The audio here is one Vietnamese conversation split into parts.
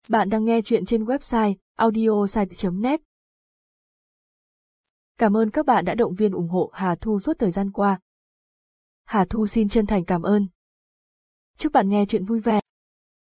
Bạn đang nghe chuyện trên website audiosite.net. Cảm ơn các bạn đã động viên ủng hộ Hà Thu suốt thời gian qua. Hà Thu xin chân thành cảm ơn. Chúc bạn nghe chuyện vui vẻ.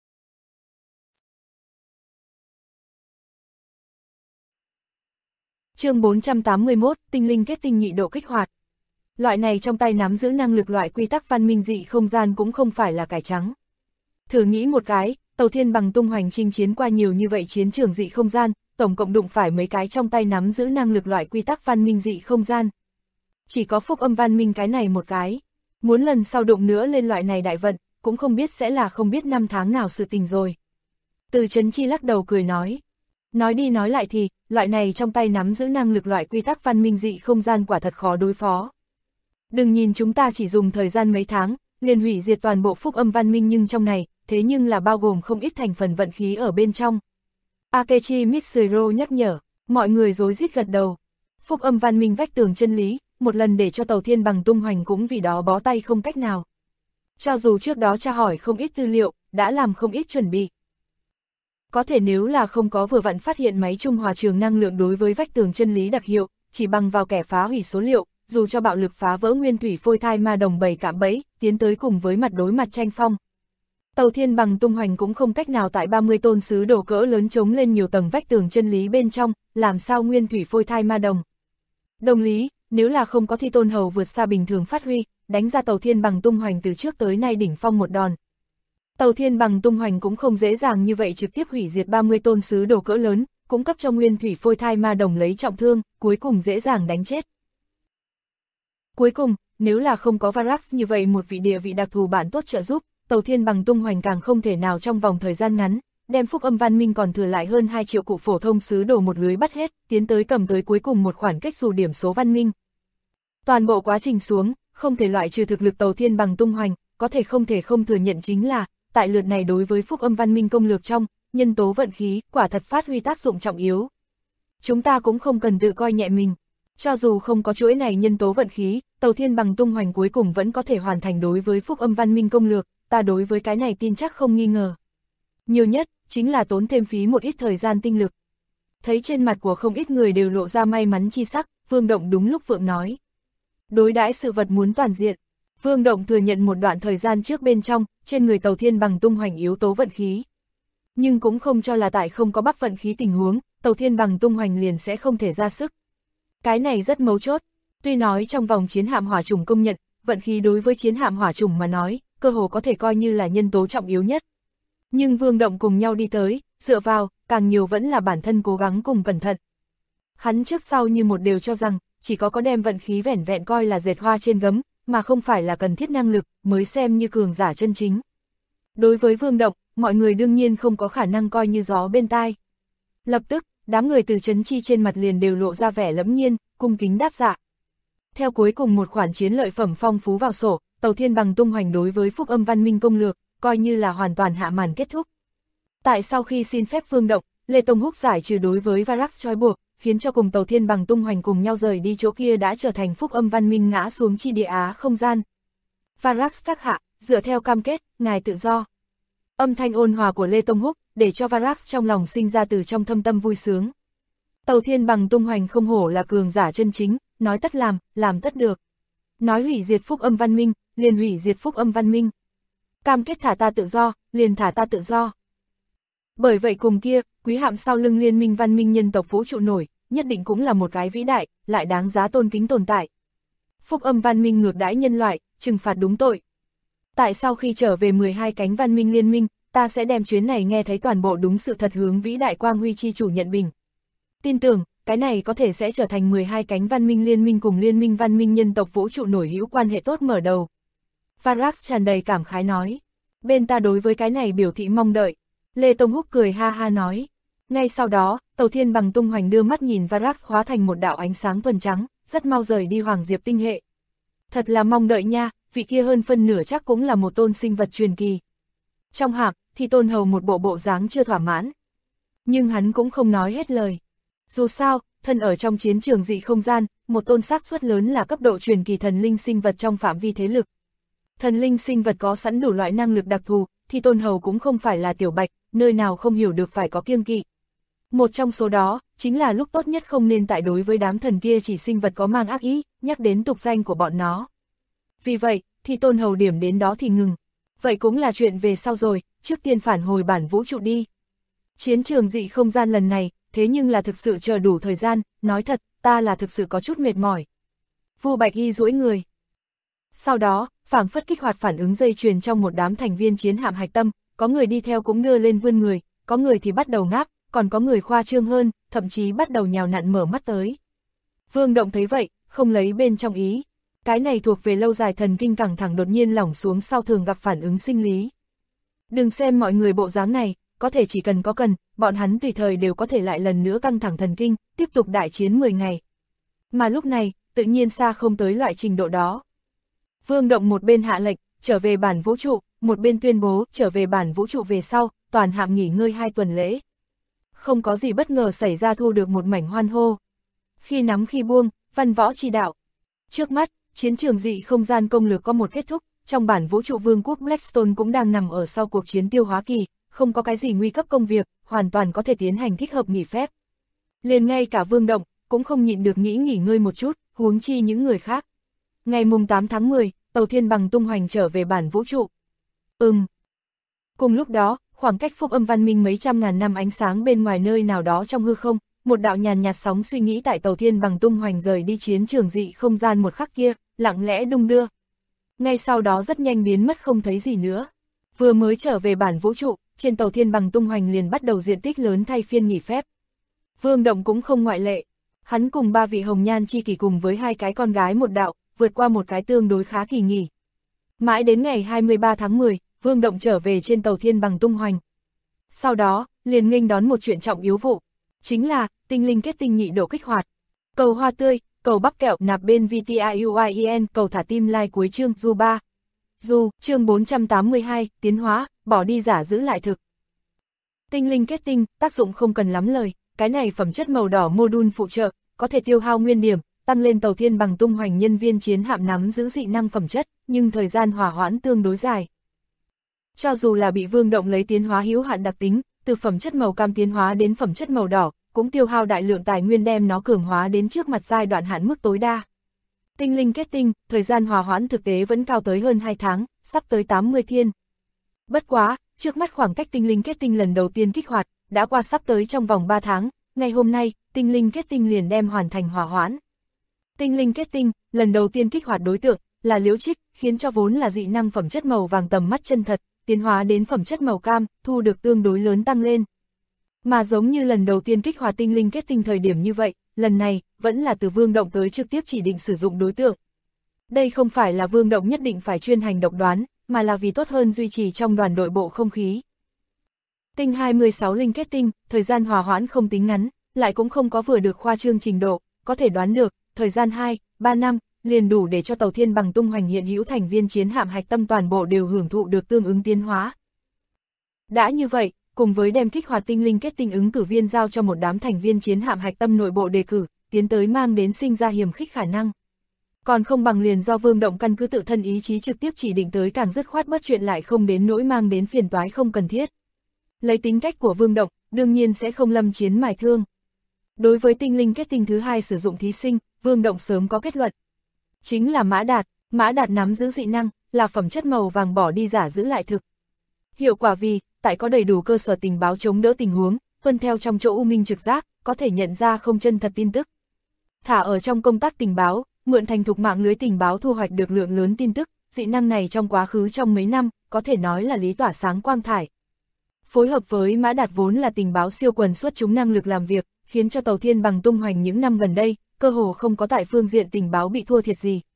Chương 481, tinh linh kết tinh nhị độ kích hoạt. Loại này trong tay nắm giữ năng lực loại quy tắc văn minh dị không gian cũng không phải là cải trắng. Thử nghĩ một cái, Tàu Thiên Bằng tung hoành chinh chiến qua nhiều như vậy chiến trường dị không gian, tổng cộng đụng phải mấy cái trong tay nắm giữ năng lực loại quy tắc văn minh dị không gian. Chỉ có Phúc Âm Văn Minh cái này một cái. Muốn lần sau đụng nữa lên loại này đại vận, cũng không biết sẽ là không biết năm tháng nào sự tình rồi. Từ Chấn Chi lắc đầu cười nói. Nói đi nói lại thì, loại này trong tay nắm giữ năng lực loại quy tắc văn minh dị không gian quả thật khó đối phó. Đừng nhìn chúng ta chỉ dùng thời gian mấy tháng, liền hủy diệt toàn bộ Phúc Âm Văn Minh nhưng trong này, thế nhưng là bao gồm không ít thành phần vận khí ở bên trong. Akechi Mitsuro nhắc nhở, mọi người rối rít gật đầu. Phúc Âm Văn Minh vách tường chân lý, một lần để cho Tàu Thiên Bằng tung hoành cũng vì đó bó tay không cách nào. Cho dù trước đó tra hỏi không ít tư liệu, đã làm không ít chuẩn bị. Có thể nếu là không có vừa vặn phát hiện máy trung hòa trường năng lượng đối với vách tường chân lý đặc hiệu, chỉ bằng vào kẻ phá hủy số liệu, dù cho bạo lực phá vỡ nguyên thủy phôi thai ma đồng bầy cạm bẫy, tiến tới cùng với mặt đối mặt tranh phong. Tàu Thiên Bằng tung hoành cũng không cách nào tại 30 tôn sứ đồ cỡ lớn chống lên nhiều tầng vách tường chân lý bên trong, làm sao nguyên thủy phôi thai ma đồng. Đồng lý, nếu là không có thi tôn hầu vượt xa bình thường phát huy, đánh ra Tàu Thiên Bằng tung hoành từ trước tới nay đỉnh phong một đòn. Tàu Thiên Bằng tung hoành cũng không dễ dàng như vậy trực tiếp hủy diệt 30 tôn sứ đồ cỡ lớn, cũng cấp cho nguyên thủy phôi thai ma đồng lấy trọng thương, cuối cùng dễ dàng đánh chết. Cuối cùng, nếu là không có Varax như vậy một vị địa vị đặc thù bản tốt trợ giúp, Tàu Thiên Bằng tung hoành càng không thể nào trong vòng thời gian ngắn, đem Phúc Âm Văn Minh còn thừa lại hơn 2 triệu cụ phổ thông sứ đồ một lưới bắt hết, tiến tới cầm tới cuối cùng một khoản cách dù điểm số văn minh. Toàn bộ quá trình xuống, không thể loại trừ thực lực Tàu Thiên Bằng tung hoành, có thể không thừa nhận chính là, tại lượt này đối với Phúc Âm Văn Minh công lược trong, nhân tố vận khí, quả thật phát huy tác dụng trọng yếu. Chúng ta cũng không cần tự coi nhẹ mình. Cho dù không có chuỗi này nhân tố vận khí, Tàu Thiên Bằng tung hoành cuối cùng vẫn có thể hoàn thành đối với Phúc Âm Văn Minh công lược, ta đối với cái này tin chắc không nghi ngờ. Nhiều nhất, chính là tốn thêm phí một ít thời gian tinh lực. Thấy trên mặt của không ít người đều lộ ra may mắn chi sắc, Vương Động đúng lúc vượng nói. Đối đãi sự vật muốn toàn diện, Vương Động thừa nhận một đoạn thời gian trước bên trong, trên người Tàu Thiên Bằng tung hoành yếu tố vận khí. Nhưng cũng không cho là tại không có bắc vận khí tình huống, Tàu Thiên Bằng tung hoành liền sẽ không thể ra sức. Cái này rất mấu chốt, tuy nói trong vòng chiến hạm hỏa chủng công nhận, vận khí đối với chiến hạm hỏa chủng mà nói, cơ hồ có thể coi như là nhân tố trọng yếu nhất. Nhưng Vương Động cùng nhau đi tới, dựa vào, càng nhiều vẫn là bản thân cố gắng cùng cẩn thận. Hắn trước sau như một đều cho rằng, chỉ có đem vận khí vẻn vẹn coi là dệt hoa trên gấm, mà không phải là cần thiết năng lực, mới xem như cường giả chân chính. Đối với Vương Động, mọi người đương nhiên không có khả năng coi như gió bên tai. Lập tức, đám người từ Chấn Chi trên mặt liền đều lộ ra vẻ lẫm nhiên, cung kính đáp dạ. Theo cuối cùng một khoản chiến lợi phẩm phong phú vào sổ, Tàu Thiên Bằng tung hoành đối với Phúc Âm Văn Minh công lược, coi như là hoàn toàn hạ màn kết thúc. Tại sau khi xin phép Vương Động, Lê Tông Húc giải trừ đối với Varax trói buộc, khiến cho cùng Tàu Thiên Bằng tung hoành cùng nhau rời đi chỗ kia đã trở thành Phúc Âm Văn Minh ngã xuống chi địa Á không gian. Varax các hạ, dựa theo cam kết, ngài tự do. Âm thanh ôn hòa của Lê Tông Húc, để cho Varax trong lòng sinh ra từ trong thâm tâm vui sướng. Tàu Thiên Bằng tung hoành không hổ là cường giả chân chính, nói tất làm tất được. Nói hủy diệt Phúc Âm Văn Minh, liền hủy diệt Phúc Âm Văn Minh. Cam kết thả ta tự do, liền thả ta tự do. Bởi vậy cùng kia, quý hạm sau lưng liên minh văn minh nhân tộc vũ trụ nổi, nhất định cũng là một cái vĩ đại, lại đáng giá tôn kính tồn tại. Phúc Âm Văn Minh ngược đãi nhân loại, trừng phạt đúng tội. Tại sau khi trở về 12 cánh văn minh liên minh, ta sẽ đem chuyến này nghe thấy toàn bộ đúng sự thật hướng vĩ đại quang huy chi chủ nhận bình. Tin tưởng, cái này có thể sẽ trở thành 12 cánh văn minh liên minh cùng liên minh văn minh nhân tộc vũ trụ nổi hữu quan hệ tốt mở đầu. Varax tràn đầy cảm khái nói. Bên ta đối với cái này biểu thị mong đợi. Lê Tông Húc cười ha ha nói. Ngay sau đó, Tàu Thiên Bằng tung hoành đưa mắt nhìn Varax hóa thành một đạo ánh sáng thuần trắng, rất mau rời đi Hoàng Diệp tinh hệ. Thật là mong đợi nha, vị kia hơn phân nửa chắc cũng là một tôn sinh vật truyền kỳ. Trong hạp, thì tôn hầu một bộ dáng chưa thỏa mãn. Nhưng hắn cũng không nói hết lời. Dù sao, thân ở trong chiến trường dị không gian, một tôn xác suất lớn là cấp độ truyền kỳ thần linh sinh vật trong phạm vi thế lực. Thần linh sinh vật có sẵn đủ loại năng lực đặc thù, thì Tôn Hầu cũng không phải là tiểu bạch, nơi nào không hiểu được phải có kiêng kỵ. Một trong số đó, chính là lúc tốt nhất không nên tại đối với đám thần kia chỉ sinh vật có mang ác ý, nhắc đến tục danh của bọn nó. Vì vậy, thì Tôn Hầu điểm đến đó thì ngừng. Vậy cũng là chuyện về sau rồi, trước tiên phản hồi bản vũ trụ đi. Chiến trường dị không gian lần này, thế nhưng là thực sự chờ đủ thời gian, nói thật, ta là thực sự có chút mệt mỏi. Vu Bạch Y duỗi người. Sau đó, phảng phất kích hoạt phản ứng dây chuyền trong một đám thành viên chiến hạm hạch tâm, có người đi theo cũng đưa lên vươn người, có người thì bắt đầu ngáp, còn có người khoa trương hơn, thậm chí bắt đầu nhào nặn mở mắt tới. Vương Động thấy vậy, không lấy bên trong ý. Cái này thuộc về lâu dài thần kinh căng thẳng đột nhiên lỏng xuống sau thường gặp phản ứng sinh lý. Đừng xem mọi người bộ dáng này, có thể chỉ cần có cần, bọn hắn tùy thời đều có thể lại lần nữa căng thẳng thần kinh, tiếp tục đại chiến 10 ngày. Mà lúc này, tự nhiên xa không tới loại trình độ đó. Vương Động một bên hạ lệnh, trở về bản vũ trụ, một bên tuyên bố, trở về bản vũ trụ về sau, toàn hạm nghỉ ngơi 2 tuần lễ. Không có gì bất ngờ xảy ra, thu được một mảnh hoan hô. Khi nắm khi buông, văn võ chi đạo. Trước mắt, chiến trường dị không gian công lược có một kết thúc, trong bản vũ trụ vương quốc Blackstone cũng đang nằm ở sau cuộc chiến tiêu hóa kỳ, không có cái gì nguy cấp công việc, hoàn toàn có thể tiến hành thích hợp nghỉ phép. Liền ngay cả Vương Động, cũng không nhịn được nghỉ ngơi một chút, huống chi những người khác. Ngày mùng 8 tháng 10, tàu Thiên Bằng tung hoành trở về bản vũ trụ. Cùng lúc đó, khoảng cách phúc âm văn minh mấy trăm ngàn năm ánh sáng bên ngoài nơi nào đó trong hư không, một đạo nhàn nhạt sóng suy nghĩ tại tàu Thiên Bằng tung hoành rời đi chiến trường dị không gian một khắc kia, lặng lẽ đung đưa. Ngay sau đó rất nhanh biến mất không thấy gì nữa. Vừa mới trở về bản vũ trụ, trên tàu Thiên Bằng tung hoành liền bắt đầu diện tích lớn thay phiên nghỉ phép. Vương Động cũng không ngoại lệ. Hắn cùng 3 vị hồng nhan chi kỷ cùng với 2 cái con gái một đạo, vượt qua một cái tương đối khá kỳ nghỉ. Mãi đến ngày 23 tháng 10, Vương Động trở về trên tàu Thiên Bằng tung hoành. Sau đó, liền nghênh đón một chuyện trọng yếu vụ. Chính là, tinh linh kết tinh nhị độ kích hoạt. Cầu hoa tươi, cầu bắp kẹo nạp bên VTIUIEN, cầu thả tim like cuối chương du 3. Chương 482, tiến hóa, bỏ đi giả giữ lại thực. Tinh linh kết tinh, tác dụng không cần lắm lời, cái này phẩm chất màu đỏ module phụ trợ, có thể tiêu hao nguyên điểm, tăng lên tàu Thiên Bằng tung hoành nhân viên chiến hạm nắm giữ dị năng phẩm chất, nhưng thời gian hỏa hoãn tương đối dài. Cho dù là bị Vương Động lấy tiến hóa hữu hạn đặc tính, từ phẩm chất màu cam tiến hóa đến phẩm chất màu đỏ, cũng tiêu hao đại lượng tài nguyên đem nó cường hóa đến trước mặt giai đoạn hạn mức tối đa. Tinh linh kết tinh, thời gian hòa hoãn thực tế vẫn cao tới hơn 2 tháng, sắp tới 80 thiên. Bất quá, trước mắt khoảng cách tinh linh kết tinh lần đầu tiên kích hoạt, đã qua sắp tới trong vòng 3 tháng, ngày hôm nay, tinh linh kết tinh liền đem hoàn thành hòa hoãn. Tinh linh kết tinh, lần đầu tiên kích hoạt đối tượng, là Liễu Trích, khiến cho vốn là dị năng phẩm chất màu vàng tầm mắt chân thật, tiến hóa đến phẩm chất màu cam, thu được tương đối lớn tăng lên. Mà giống như lần đầu tiên kích hoạt tinh linh kết tinh thời điểm như vậy, lần này, vẫn là từ Vương Động tới trực tiếp chỉ định sử dụng đối tượng. Đây không phải là Vương Động nhất định phải chuyên hành độc đoán, mà là vì tốt hơn duy trì trong đoàn đội bộ không khí. Tinh 26 linh kết tinh, thời gian hòa hoãn không tính ngắn, lại cũng không có vừa được khoa trương trình độ, có thể đoán được, thời gian 2-3 năm, liền đủ để cho tàu Thiên Bằng tung hoành hiện hữu thành viên chiến hạm hạch tâm toàn bộ đều hưởng thụ được tương ứng tiến hóa. Đã như vậy, cùng với đem kích hoạt tinh linh kết tinh ứng cử viên giao cho một đám thành viên chiến hạm hạch tâm nội bộ đề cử, tiến tới mang đến sinh ra hiềm khích khả năng. Còn không bằng liền do Vương Động căn cứ tự thân ý chí trực tiếp chỉ định tới càng dứt khoát bất chuyện lại không đến nỗi mang đến phiền toái không cần thiết. Lấy tính cách của Vương Động, đương nhiên sẽ không lâm chiến mài thương. Đối với tinh linh kết tinh thứ 2 sử dụng thí sinh, Vương Động sớm có kết luận. Chính là Mã Đạt nắm giữ dị năng, là phẩm chất màu vàng bỏ đi giả giữ lại thực. Hiệu quả vì, tại có đầy đủ cơ sở tình báo chống đỡ tình huống, tuân theo trong chỗ u minh trực giác, có thể nhận ra không chân thật tin tức. Thả ở trong công tác tình báo, mượn thành thục mạng lưới tình báo thu hoạch được lượng lớn tin tức, dị năng này trong quá khứ trong mấy năm, có thể nói là lý tỏa sáng quang thải. Phối hợp với Mã Đạt vốn là tình báo siêu quần xuất chúng năng lực làm việc, khiến cho tàu Thiên Bằng tung hoành những năm gần đây, cơ hồ không có tại phương diện tình báo bị thua thiệt gì.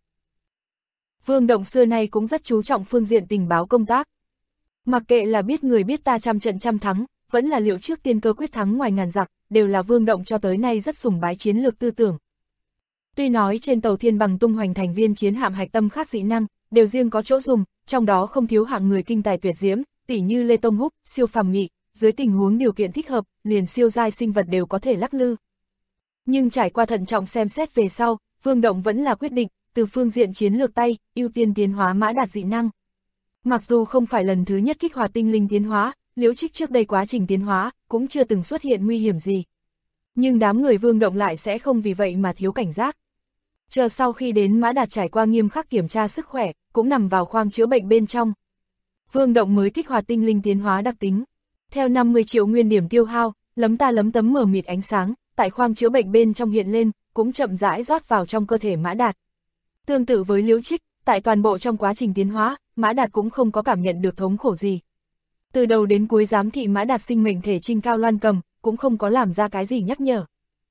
Vương Động xưa nay cũng rất chú trọng phương diện tình báo công tác. Mặc kệ là biết người biết ta trăm trận trăm thắng, vẫn là liệu trước tiên cơ quyết thắng ngoài ngàn giặc, đều là Vương Động cho tới nay rất sùng bái chiến lược tư tưởng. Tuy nói trên tàu Thiên Bằng tung hoành thành viên chiến hạm hạch tâm khác dị năng, đều riêng có chỗ dùng, trong đó không thiếu hạng người kinh tài tuyệt diễm, tỉ như Lê Tông Húc, siêu phàm nghị, dưới tình huống điều kiện thích hợp, liền siêu giai sinh vật đều có thể lắc lư. Nhưng trải qua thận trọng xem xét về sau, Vương Động vẫn là quyết định, từ phương diện chiến lược tay, ưu tiên tiến hóa Mã Đạt dị năng. Mặc dù không phải lần thứ nhất kích hoạt tinh linh tiến hóa, Liễu Trích trước đây quá trình tiến hóa cũng chưa từng xuất hiện nguy hiểm gì. Nhưng đám người Vương Động lại sẽ không vì vậy mà thiếu cảnh giác. Chờ sau khi đến Mã Đạt trải qua nghiêm khắc kiểm tra sức khỏe, cũng nằm vào khoang chữa bệnh bên trong. Vương Động mới kích hoạt tinh linh tiến hóa đặc tính. Theo 50 triệu nguyên điểm tiêu hao, lấm ta lấm tấm mờ mịt ánh sáng, tại khoang chữa bệnh bên trong hiện lên, cũng chậm rãi rót vào trong cơ thể Mã Đạt. Tương tự với Liễu Trích, tại toàn bộ trong quá trình tiến hóa, Mã Đạt cũng không có cảm nhận được thống khổ gì. Từ đầu đến cuối giám thị Mã Đạt sinh mệnh thể Trinh Cao Loan Cầm, cũng không có làm ra cái gì nhắc nhở.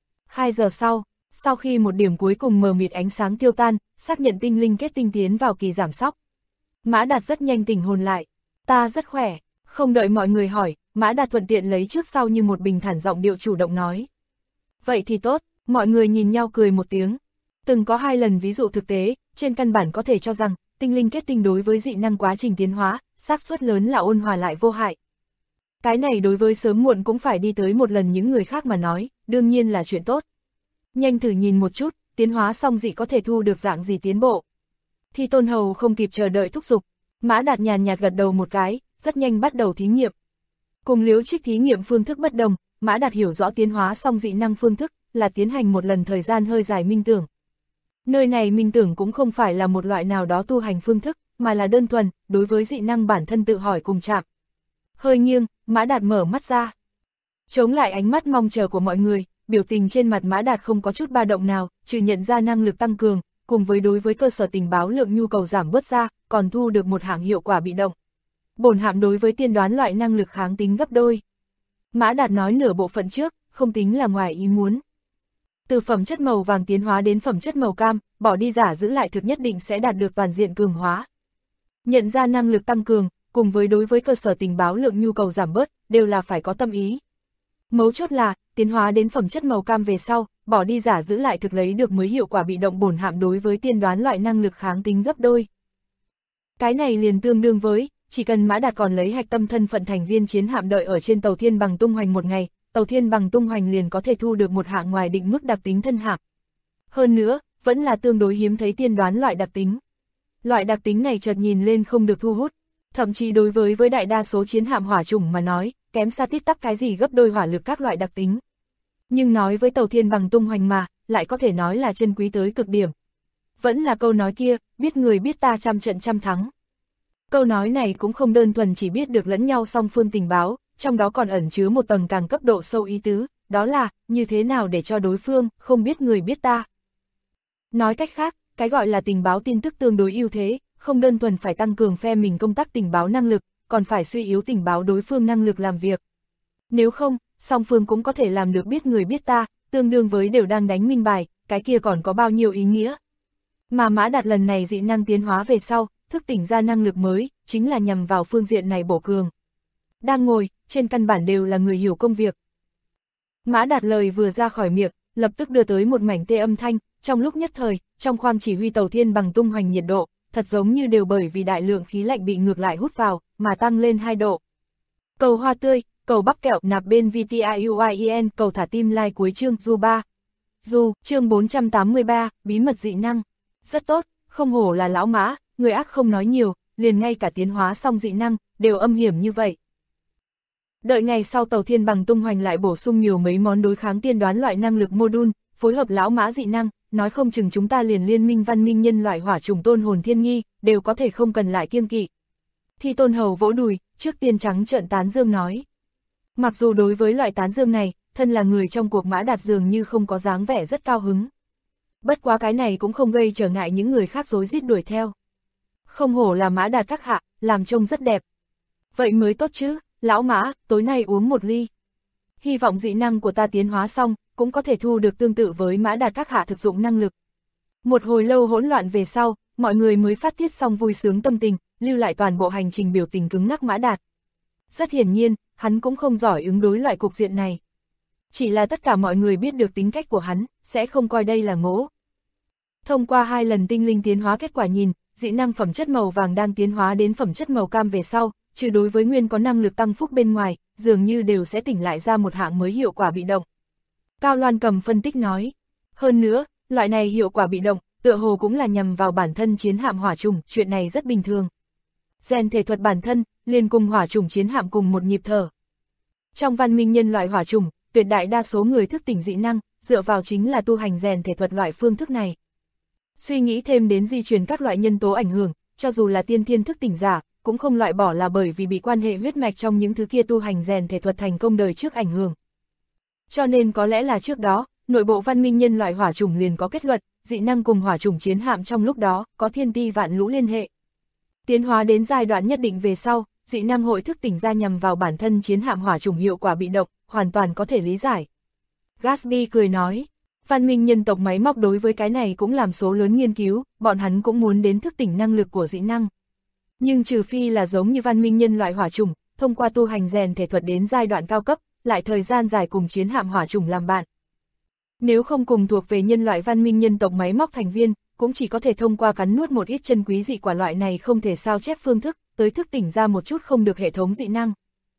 2 giờ sau khi một điểm cuối cùng mờ mịt ánh sáng tiêu tan, xác nhận tinh linh kết tinh tiến vào kỳ giảm sóc. Mã Đạt rất nhanh tỉnh hồn lại. Ta rất khỏe, không đợi mọi người hỏi, Mã Đạt thuận tiện lấy trước sau như một bình thản giọng điệu chủ động nói. Vậy thì tốt, mọi người nhìn nhau cười một tiếng. Từng có 2 lần ví dụ thực tế, trên căn bản có thể cho rằng, tinh linh kết tinh đối với dị năng quá trình tiến hóa, xác suất lớn là ôn hòa lại vô hại. Cái này đối với sớm muộn cũng phải đi tới một lần những người khác mà nói, đương nhiên là chuyện tốt. Nhanh thử nhìn một chút, tiến hóa xong dị có thể thu được dạng gì tiến bộ. Thi Tôn Hầu không kịp chờ đợi thúc giục, Mã Đạt nhàn nhạt gật đầu một cái, rất nhanh bắt đầu thí nghiệm. Cùng Liễu Trích thí nghiệm phương thức bất đồng, Mã Đạt hiểu rõ tiến hóa xong dị năng phương thức là tiến hành một lần thời gian hơi dài minh tưởng. Nơi này minh tưởng cũng không phải là một loại nào đó tu hành phương thức, mà là đơn thuần, đối với dị năng bản thân tự hỏi cùng chạm. Hơi nghiêng, Mã Đạt mở mắt ra. Chống lại ánh mắt mong chờ của mọi người, biểu tình trên mặt Mã Đạt không có chút ba động nào, trừ nhận ra năng lực tăng cường, cùng với đối với cơ sở tình báo lượng nhu cầu giảm bớt ra, còn thu được một hạng hiệu quả bị động. Bổn hạm đối với tiên đoán loại năng lực kháng tính gấp đôi. Mã Đạt nói nửa bộ phận trước, không tính là ngoài ý muốn. Từ phẩm chất màu vàng tiến hóa đến phẩm chất màu cam, bỏ đi giả giữ lại thực nhất định sẽ đạt được toàn diện cường hóa. Nhận ra năng lực tăng cường, cùng với đối với cơ sở tình báo lượng nhu cầu giảm bớt, đều là phải có tâm ý. Mấu chốt là, tiến hóa đến phẩm chất màu cam về sau, bỏ đi giả giữ lại thực lấy được mới hiệu quả bị động bổn hạm đối với tiên đoán loại năng lực kháng tính gấp đôi. Cái này liền tương đương với, chỉ cần Mã Đạt còn lấy hạch tâm thân phận thành viên chiến hạm đợi ở trên tàu Thiên Bằng tung hoành một ngày, tàu Thiên Bằng tung hoành liền có thể thu được một hạng ngoài định mức đặc tính thân hạm. Hơn nữa, vẫn là tương đối hiếm thấy tiên đoán loại đặc tính. Loại đặc tính này chợt nhìn lên không được thu hút, thậm chí đối với đại đa số chiến hạm hỏa chủng mà nói, kém xa tít tắp cái gì gấp đôi hỏa lực các loại đặc tính. Nhưng nói với tàu Thiên Bằng tung hoành mà, lại có thể nói là chân quý tới cực điểm. Vẫn là câu nói kia, biết người biết ta trăm trận trăm thắng. Câu nói này cũng không đơn thuần chỉ biết được lẫn nhau song phương tình báo, trong đó còn ẩn chứa một tầng càng cấp độ sâu ý tứ, đó là, như thế nào để cho đối phương, không biết người biết ta. Nói cách khác, cái gọi là tình báo tin tức tương đối ưu thế, không đơn thuần phải tăng cường phe mình công tác tình báo năng lực, còn phải suy yếu tình báo đối phương năng lực làm việc. Nếu không, song phương cũng có thể làm được biết người biết ta, tương đương với đều đang đánh minh bài, cái kia còn có bao nhiêu ý nghĩa. Mà Mã Đạt lần này dị năng tiến hóa về sau, thức tỉnh ra năng lực mới, chính là nhằm vào phương diện này bổ cường. Đang ngồi, trên căn bản đều là người hiểu công việc. Mã Đạt lời vừa ra khỏi miệng, lập tức đưa tới một mảnh tê âm thanh, trong lúc nhất thời, trong khoang chỉ huy tàu Thiên Bằng tung hoành nhiệt độ, thật giống như đều bởi vì đại lượng khí lạnh bị ngược lại hút vào, mà tăng lên 2 độ. Cầu hoa tươi, cầu bắp kẹo nạp bên VTIUIEN, cầu thả tim like cuối chương Du 3. Du, chương 483, bí mật dị năng. Rất tốt, không hổ là lão Mã, người ác không nói nhiều, liền ngay cả tiến hóa xong dị năng, đều âm hiểm như vậy. Đợi ngày sau tàu Thiên Bằng tung hoành lại bổ sung nhiều mấy món đối kháng tiên đoán loại năng lực module, phối hợp lão Mã dị năng, nói không chừng chúng ta liền liên minh văn minh nhân loại hỏa trùng tôn hồn thiên nghi, đều có thể không cần lại kiêng kỵ. Thi Tôn Hầu vỗ đùi, trước tiên trắng trợn tán dương nói. Mặc dù đối với loại tán dương này, thân là người trong cuộc Mã Đạt dường như không có dáng vẻ rất cao hứng. Bất quá cái này cũng không gây trở ngại những người khác rối rít đuổi theo. Không hổ là Mã Đạt các hạ, làm trông rất đẹp. Vậy mới tốt chứ, lão Mã, tối nay uống một ly. Hy vọng dị năng của ta tiến hóa xong, cũng có thể thu được tương tự với Mã Đạt các hạ thực dụng năng lực. Một hồi lâu hỗn loạn về sau, mọi người mới phát tiết xong vui sướng tâm tình, lưu lại toàn bộ hành trình biểu tình cứng ngắc Mã Đạt. Rất hiển nhiên, hắn cũng không giỏi ứng đối loại cục diện này. Chỉ là tất cả mọi người biết được tính cách của hắn, sẽ không coi đây là ngỗ. Thông qua 2 lần tinh linh tiến hóa kết quả nhìn, dị năng phẩm chất màu vàng đang tiến hóa đến phẩm chất màu cam về sau, trừ đối với nguyên có năng lực tăng phúc bên ngoài, dường như đều sẽ tỉnh lại ra một hạng mới hiệu quả bị động. Cao Loan Cầm phân tích nói. Hơn nữa, loại này hiệu quả bị động, tựa hồ cũng là nhằm vào bản thân chiến hạm hỏa trùng, chuyện này rất bình thường. Gen thể thuật bản thân, liền cùng hỏa chủng chiến hạm cùng một nhịp thở. Trong văn minh nhân loại hỏa chủng, tuyệt đại đa số người thức tỉnh dị năng, dựa vào chính là tu hành rèn thể thuật loại phương thức này. Suy nghĩ thêm đến di truyền các loại nhân tố ảnh hưởng, cho dù là tiên thiên thức tỉnh giả, cũng không loại bỏ là bởi vì bị quan hệ huyết mạch trong những thứ kia tu hành rèn thể thuật thành công đời trước ảnh hưởng. Cho nên có lẽ là trước đó, nội bộ văn minh nhân loại hỏa chủng liền có kết luận, dị năng cùng hỏa chủng chiến hạm trong lúc đó có thiên ti vạn lũ liên hệ. Tiến hóa đến giai đoạn nhất định về sau, dị năng hội thức tỉnh ra nhằm vào bản thân chiến hạm hỏa chủng hiệu quả bị động, hoàn toàn có thể lý giải. Gatsby cười nói, văn minh nhân tộc máy móc đối với cái này cũng làm số lớn nghiên cứu, bọn hắn cũng muốn đến thức tỉnh năng lực của dị năng. Nhưng trừ phi là giống như văn minh nhân loại hỏa chủng, thông qua tu hành rèn thể thuật đến giai đoạn cao cấp, lại thời gian dài cùng chiến hạm hỏa chủng làm bạn. Nếu không cùng thuộc về nhân loại văn minh nhân tộc máy móc thành viên, cũng chỉ có thể thông qua cắn nuốt một ít chân quý dị quả loại này không thể sao chép phương thức, tới thức tỉnh ra một chút không được hệ thống dị năng.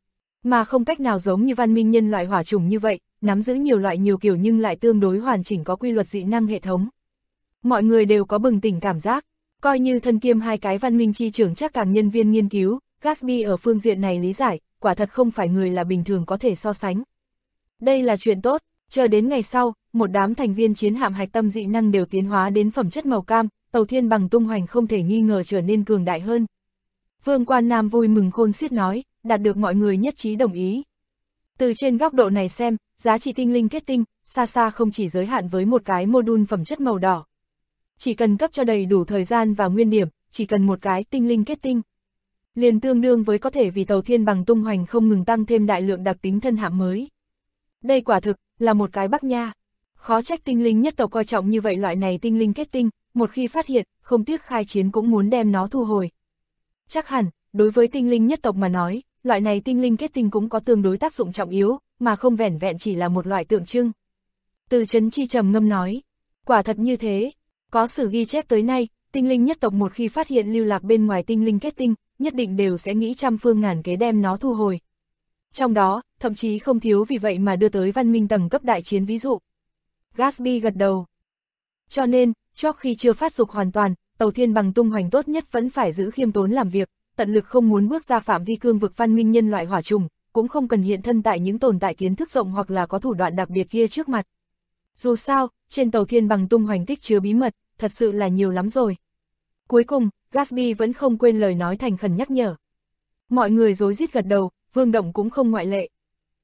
Mà không cách nào giống như văn minh nhân loại hỏa chủng như vậy, nắm giữ nhiều loại nhiều kiểu nhưng lại tương đối hoàn chỉnh có quy luật dị năng hệ thống. Mọi người đều có bừng tỉnh cảm giác, coi như thân kiêm hai cái văn minh chi trưởng chắc càng nhân viên nghiên cứu, Gatsby ở phương diện này lý giải, quả thật không phải người là bình thường có thể so sánh. Đây là chuyện tốt, chờ đến ngày sau, một đám thành viên chiến hạm hạch tâm dị năng đều tiến hóa đến phẩm chất màu cam, tàu thiên bằng tung hoành không thể nghi ngờ trở nên cường đại hơn. Vương Quan Nam vui mừng khôn xiết nói, đạt được mọi người nhất trí đồng ý. Từ trên góc độ này xem, giá trị tinh linh kết tinh, xa xa không chỉ giới hạn với một cái module phẩm chất màu đỏ. Chỉ cần cấp cho đầy đủ thời gian và nguyên điểm, chỉ cần một cái tinh linh kết tinh. Liền tương đương với có thể vì tàu thiên bằng tung hoành không ngừng tăng thêm đại lượng đặc tính thân hạm mới. Đây quả thực, là một cái bắc nha. Khó trách tinh linh nhất tộc coi trọng như vậy loại này tinh linh kết tinh, một khi phát hiện, không tiếc khai chiến cũng muốn đem nó thu hồi. Chắc hẳn, đối với tinh linh nhất tộc mà nói, loại này tinh linh kết tinh cũng có tương đối tác dụng trọng yếu, mà không vẻn vẹn chỉ là một loại tượng trưng. Từ Trấn Chi trầm ngâm nói, quả thật như thế, có sử ghi chép tới nay, tinh linh nhất tộc một khi phát hiện lưu lạc bên ngoài tinh linh kết tinh, nhất định đều sẽ nghĩ trăm phương ngàn kế đem nó thu hồi. Trong đó, thậm chí không thiếu vì vậy mà đưa tới văn minh tầng cấp đại chiến ví dụ. Gatsby gật đầu. Cho nên, trước khi chưa phát dục hoàn toàn, tàu thiên bằng tung hoành tốt nhất vẫn phải giữ khiêm tốn làm việc, tận lực không muốn bước ra phạm vi cương vực văn minh nhân loại hỏa trùng, cũng không cần hiện thân tại những tồn tại kiến thức rộng hoặc là có thủ đoạn đặc biệt kia trước mặt. Dù sao, trên tàu thiên bằng tung hoành tích chứa bí mật, thật sự là nhiều lắm rồi. Cuối cùng, Gatsby vẫn không quên lời nói thành khẩn nhắc nhở. Mọi người rối rít gật đầu, Vương Động cũng không ngoại lệ.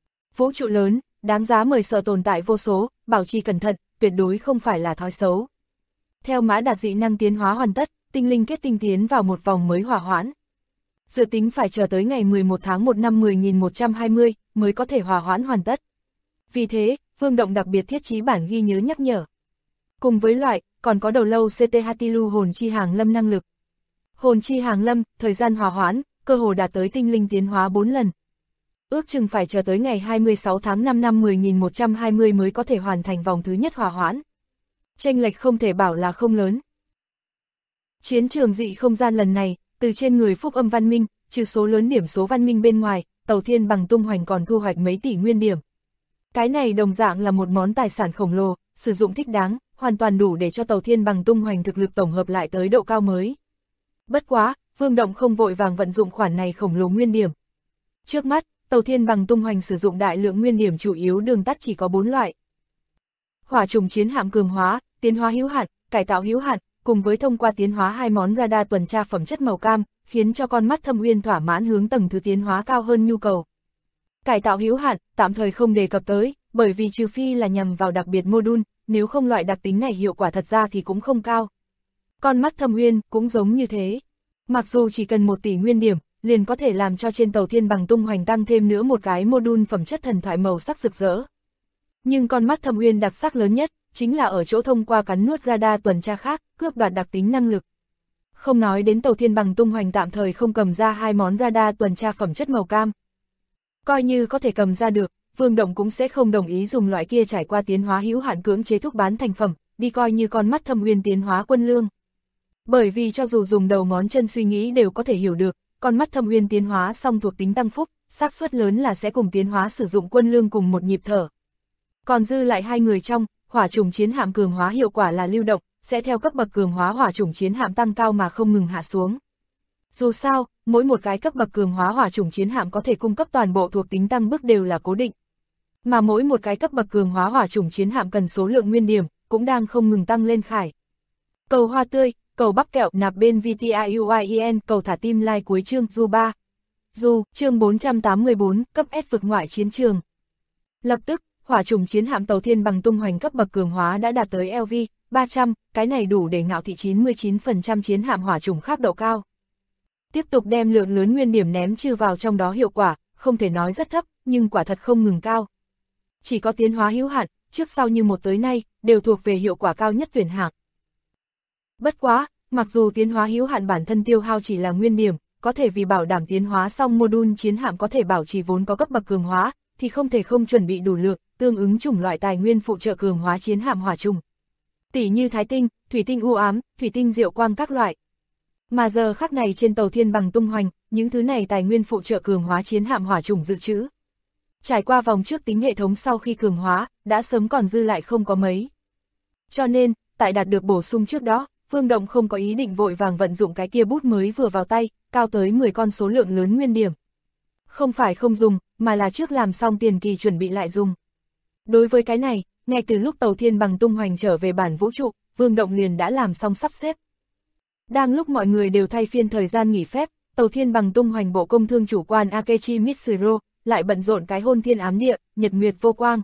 Vũ trụ lớn, đáng giá mời sợ tồn tại vô số, bảo trì cẩn thận, tuyệt đối không phải là thói xấu. Theo Mã Đạt dị năng tiến hóa hoàn tất, tinh linh kết tinh tiến vào một vòng mới hỏa hoãn. Dự tính phải chờ tới ngày 11 tháng 1 năm 10.120 mới có thể hỏa hoãn hoàn tất. Vì thế, Vương Động đặc biệt thiết trí bản ghi nhớ nhắc nhở. Cùng với loại, còn có đầu lâu CT Hatilu hồn chi hàng lâm năng lực. Hồn chi hàng lâm, thời gian hỏa hoãn, cơ hồ đạt tới tinh linh tiến hóa 4 lần. Ước chừng phải chờ tới ngày 26 tháng 5 năm 10.120 mới có thể hoàn thành vòng thứ nhất hỏa hoãn. Chênh lệch không thể bảo là không lớn. Chiến trường dị không gian lần này, từ trên người phúc âm văn minh, trừ số lớn điểm số văn minh bên ngoài, tàu thiên bằng tung hoành còn thu hoạch mấy tỷ nguyên điểm. Cái này đồng dạng là một món tài sản khổng lồ, sử dụng thích đáng, hoàn toàn đủ để cho tàu thiên bằng tung hoành thực lực tổng hợp lại tới độ cao mới. Bất quá, Vương Động không vội vàng vận dụng khoản này khổng lồ nguyên điểm. Trước mắt, tàu thiên bằng tung hoành sử dụng đại lượng nguyên điểm chủ yếu đường tắt chỉ có 4 loại. Hỏa trùng chiến hạm cường hóa, tiến hóa hữu hạn, cải tạo hữu hạn, cùng với thông qua tiến hóa hai món radar tuần tra phẩm chất màu cam, khiến cho con mắt Thâm Uyên thỏa mãn hướng tầng thứ tiến hóa cao hơn nhu cầu. Cải tạo hữu hạn, tạm thời không đề cập tới, bởi vì trừ phi là nhằm vào đặc biệt module, nếu không loại đặc tính này hiệu quả thật ra thì cũng không cao. Con mắt Thâm Uyên cũng giống như thế. Mặc dù chỉ cần 1 tỷ nguyên điểm, liền có thể làm cho trên tàu thiên bằng tung hoành tăng thêm nữa một cái module phẩm chất thần thoại màu sắc rực rỡ. Nhưng con mắt Thâm Uyên đặc sắc lớn nhất, chính là ở chỗ thông qua cắn nuốt radar tuần tra khác, cướp đoạt đặc tính năng lực. Không nói đến tàu thiên bằng tung hoành tạm thời không cầm ra hai món radar tuần tra phẩm chất màu cam. Coi như có thể cầm ra được, Vương Động cũng sẽ không đồng ý dùng loại kia trải qua tiến hóa hữu hạn cưỡng chế thúc bán thành phẩm, đi coi như con mắt Thâm Uyên tiến hóa quân lương. Bởi vì cho dù dùng đầu ngón chân suy nghĩ đều có thể hiểu được, con mắt Thâm Uyên tiến hóa xong thuộc tính tăng phúc, xác suất lớn là sẽ cùng tiến hóa sử dụng quân lương cùng một nhịp thở. Còn dư lại hai người trong, hỏa trùng chiến hạm cường hóa hiệu quả là lưu động, sẽ theo cấp bậc cường hóa hỏa trùng chiến hạm tăng cao mà không ngừng hạ xuống. Dù sao, mỗi một cái cấp bậc cường hóa hỏa chủng chiến hạm có thể cung cấp toàn bộ thuộc tính tăng bước đều là cố định. Mà mỗi một cái cấp bậc cường hóa hỏa chủng chiến hạm cần số lượng nguyên điểm, cũng đang không ngừng tăng lên khải. Cầu hoa tươi, cầu bắp kẹo nạp bên VTIUIEN, cầu thả tim like cuối chương Du 3. Du, chương 484, cấp S vực ngoại chiến trường. Lập tức, hỏa chủng chiến hạm Tàu Thiên Bằng tung hoành cấp bậc cường hóa đã đạt tới LV 300, cái này đủ để ngạo thị 99% chiến hạm hỏa chủng khác độ cao. Tiếp tục đem lượng lớn nguyên điểm ném trừ vào trong đó hiệu quả, không thể nói rất thấp, nhưng quả thật không ngừng cao. Chỉ có tiến hóa hữu hạn, trước sau như một tới nay, đều thuộc về hiệu quả cao nhất tuyển hạng. Bất quá, mặc dù tiến hóa hữu hạn bản thân tiêu hao chỉ là nguyên điểm, có thể vì bảo đảm tiến hóa xong module chiến hạm có thể bảo trì vốn có cấp bậc cường hóa, thì không thể không chuẩn bị đủ lượng, tương ứng chủng loại tài nguyên phụ trợ cường hóa chiến hạm hỏa chủng. Tỷ như thái tinh, thủy tinh u ám, thủy tinh diệu quang các loại. Mà giờ khắc này trên Tàu Thiên Bằng tung hoành, những thứ này tài nguyên phụ trợ cường hóa chiến hạm hỏa chủng dự trữ. Trải qua vòng trước tính hệ thống sau khi cường hóa, đã sớm còn dư lại không có mấy. Cho nên, tại đạt được bổ sung trước đó, Vương Động không có ý định vội vàng vận dụng cái kia bút mới vừa vào tay, cao tới 10 con số lượng lớn nguyên điểm. Không phải không dùng, mà là trước làm xong tiền kỳ chuẩn bị lại dùng. Đối với cái này, ngay từ lúc Tàu Thiên Bằng tung hoành trở về bản vũ trụ, Vương Động liền đã làm xong sắp xếp. Đang lúc mọi người đều thay phiên thời gian nghỉ phép, Tàu Thiên Bằng tung hoành bộ công thương chủ quan Akechi Mitsuro, lại bận rộn cái hôn thiên ám địa, nhật nguyệt vô quang.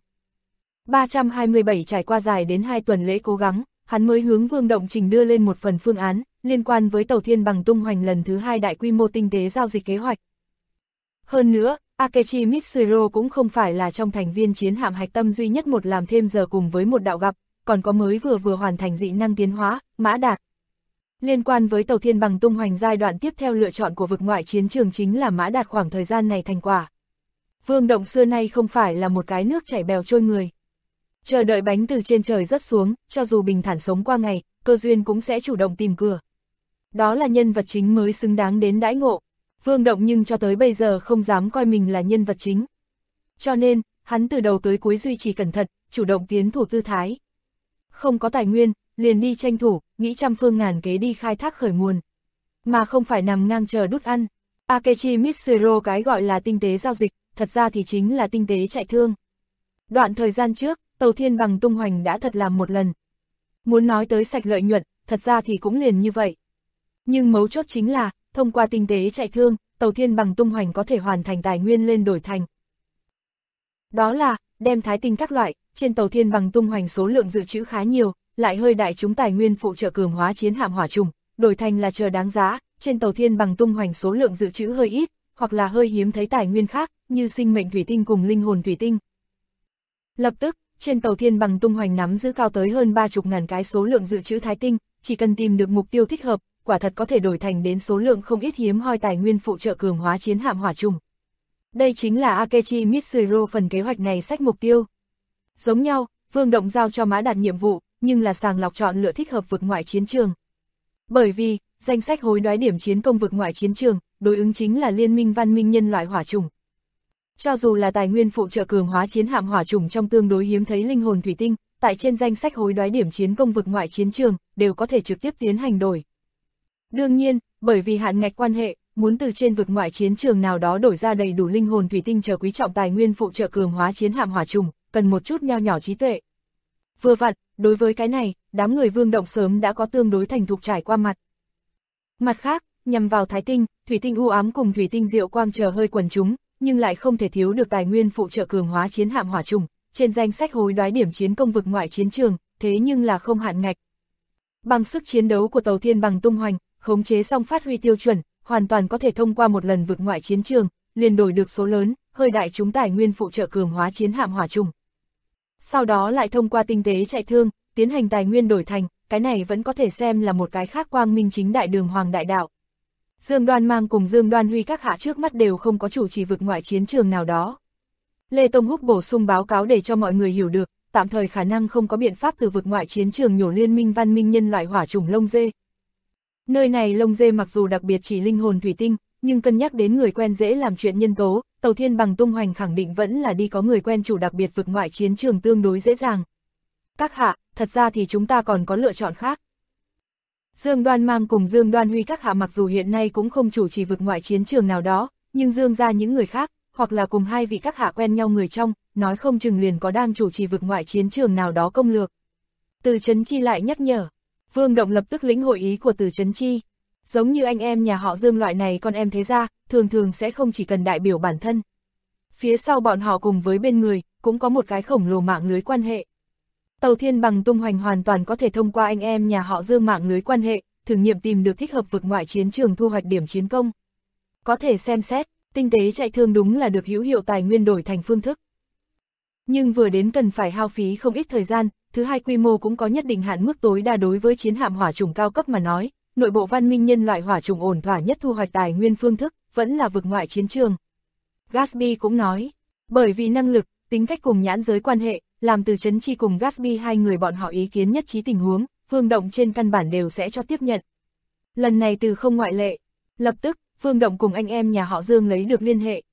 327 trải qua dài đến 2 tuần lễ cố gắng, hắn mới hướng Vương Động trình đưa lên một phần phương án, liên quan với Tàu Thiên Bằng tung hoành lần thứ 2 đại quy mô tinh tế giao dịch kế hoạch. Hơn nữa, Akechi Mitsuro cũng không phải là trong thành viên chiến hạm hạch tâm duy nhất một làm thêm giờ cùng với một đạo gặp, còn có mới vừa hoàn thành dị năng tiến hóa, Mã Đạt. Liên quan với Tàu Thiên Bằng tung hoành giai đoạn tiếp theo lựa chọn của vực ngoại chiến trường chính là Mã Đạt khoảng thời gian này thành quả. Vương Động xưa nay không phải là một cái nước chảy bèo trôi người. Chờ đợi bánh từ trên trời rớt xuống, cho dù bình thản sống qua ngày, cơ duyên cũng sẽ chủ động tìm cửa. Đó là nhân vật chính mới xứng đáng đến đãi ngộ. Vương Động nhưng cho tới bây giờ không dám coi mình là nhân vật chính. Cho nên, hắn từ đầu tới cuối duy trì cẩn thận, chủ động tiến thủ tư thái. Không có tài nguyên, liền đi tranh thủ, nghĩ trăm phương ngàn kế đi khai thác khởi nguồn. Mà không phải nằm ngang chờ đút ăn. Akechi Mitsuro cái gọi là tinh tế giao dịch, thật ra thì chính là tinh tế chạy thương. Đoạn thời gian trước, Tàu Thiên Bằng tung hoành đã thật làm một lần. Muốn nói tới sạch lợi nhuận, thật ra thì cũng liền như vậy. Nhưng mấu chốt chính là, thông qua tinh tế chạy thương, Tàu Thiên Bằng tung hoành có thể hoàn thành tài nguyên lên đổi thành. Đó là, đem thái tinh các loại, trên Tàu Thiên Bằng tung hoành số lượng dự trữ khá nhiều, lại hơi đại chúng tài nguyên phụ trợ cường hóa chiến hạm hỏa trùng, đổi thành là chờ đáng giá, trên Tàu Thiên Bằng tung hoành số lượng dự trữ hơi ít, hoặc là hơi hiếm thấy tài nguyên khác, như sinh mệnh thủy tinh cùng linh hồn thủy tinh. Lập tức, trên Tàu Thiên Bằng tung hoành nắm giữ cao tới hơn 30.000 cái số lượng dự trữ thái tinh, chỉ cần tìm được mục tiêu thích hợp, quả thật có thể đổi thành đến số lượng không ít hiếm hoi tài nguyên phụ trợ cường hóa chiến hạm hỏa trùng. Đây chính là Akechi Mitsuro phần kế hoạch này sách mục tiêu. Giống nhau, Vương Động giao cho Mã Đạt nhiệm vụ, nhưng là sàng lọc chọn lựa thích hợp vực ngoại chiến trường. Bởi vì, danh sách hối đoái điểm chiến công vực ngoại chiến trường, đối ứng chính là liên minh văn minh nhân loại hỏa trùng. Cho dù là tài nguyên phụ trợ cường hóa chiến hạm hỏa trùng trong tương đối hiếm thấy linh hồn thủy tinh, tại trên danh sách hối đoái điểm chiến công vực ngoại chiến trường, đều có thể trực tiếp tiến hành đổi. Đương nhiên, bởi vì hạn ngạch quan hệ, muốn từ trên vực ngoại chiến trường nào đó đổi ra đầy đủ linh hồn thủy tinh chờ quý trọng tài nguyên phụ trợ cường hóa chiến hạm hỏa trùng, cần một chút nho nhỏ trí tuệ. Vừa vặn, đối với cái này, đám người Vương Động sớm đã có tương đối thành thục trải qua mặt. Mặt khác, nhằm vào thái tinh, thủy tinh u ám cùng thủy tinh diệu quang chờ hơi quần chúng, nhưng lại không thể thiếu được tài nguyên phụ trợ cường hóa chiến hạm hỏa trùng, trên danh sách hối đoái điểm chiến công vực ngoại chiến trường, thế nhưng là không hạn ngạch. Bằng sức chiến đấu của Tàu Thiên Bằng tung hoành, khống chế xong phát huy tiêu chuẩn, hoàn toàn có thể thông qua một lần vực ngoại chiến trường, liền đổi được số lớn, hơi đại chúng tài nguyên phụ trợ cường hóa chiến hạm hỏa trùng. Sau đó lại thông qua tinh tế chạy thương, tiến hành tài nguyên đổi thành, cái này vẫn có thể xem là một cái khác quang minh chính đại đường hoàng đại đạo. Dương Đoan Mang cùng Dương Đoan Huy các hạ trước mắt đều không có chủ trì vực ngoại chiến trường nào đó. Lê Tông Húc bổ sung báo cáo để cho mọi người hiểu được, tạm thời khả năng không có biện pháp từ vực ngoại chiến trường nhổ liên minh văn minh nhân loại hỏa trùng lông dê. Nơi này lông dê mặc dù đặc biệt chỉ linh hồn thủy tinh, nhưng cân nhắc đến người quen dễ làm chuyện nhân tố, Tàu Thiên Bằng tung hoành khẳng định vẫn là đi có người quen chủ đặc biệt vực ngoại chiến trường tương đối dễ dàng. Các hạ, thật ra thì chúng ta còn có lựa chọn khác. Dương Đoan Mang cùng Dương Đoan Huy các hạ mặc dù hiện nay cũng không chủ trì vực ngoại chiến trường nào đó, nhưng Dương ra những người khác, hoặc là cùng hai vị các hạ quen nhau người trong, nói không chừng liền có đang chủ trì vực ngoại chiến trường nào đó công lược. Từ Chấn Chi lại nhắc nhở. Vương Động lập tức lĩnh hội ý của Từ Chấn Chi. Giống như anh em nhà họ Dương loại này con em thế gia, thường thường sẽ không chỉ cần đại biểu bản thân. Phía sau bọn họ cùng với bên người, cũng có một cái khổng lồ mạng lưới quan hệ. Tàu Thiên Bằng tung hoành hoàn toàn có thể thông qua anh em nhà họ Dương mạng lưới quan hệ, thử nghiệm tìm được thích hợp vực ngoại chiến trường thu hoạch điểm chiến công. Có thể xem xét, tinh tế chạy thương đúng là được hữu hiệu tài nguyên đổi thành phương thức. Nhưng vừa đến cần phải hao phí không ít thời gian, thứ hai quy mô cũng có nhất định hạn mức tối đa đối với chiến hạm hỏa chủng cao cấp mà nói, nội bộ văn minh nhân loại hỏa chủng ổn thỏa nhất thu hoạch tài nguyên phương thức, vẫn là vực ngoại chiến trường. Gatsby cũng nói, bởi vì năng lực, tính cách cùng nhãn giới quan hệ, làm Từ Chấn Chi cùng Gatsby hai người bọn họ ý kiến nhất trí tình huống, Vương Động trên căn bản đều sẽ cho tiếp nhận. Lần này từ không ngoại lệ, lập tức, Vương Động cùng anh em nhà họ Dương lấy được liên hệ.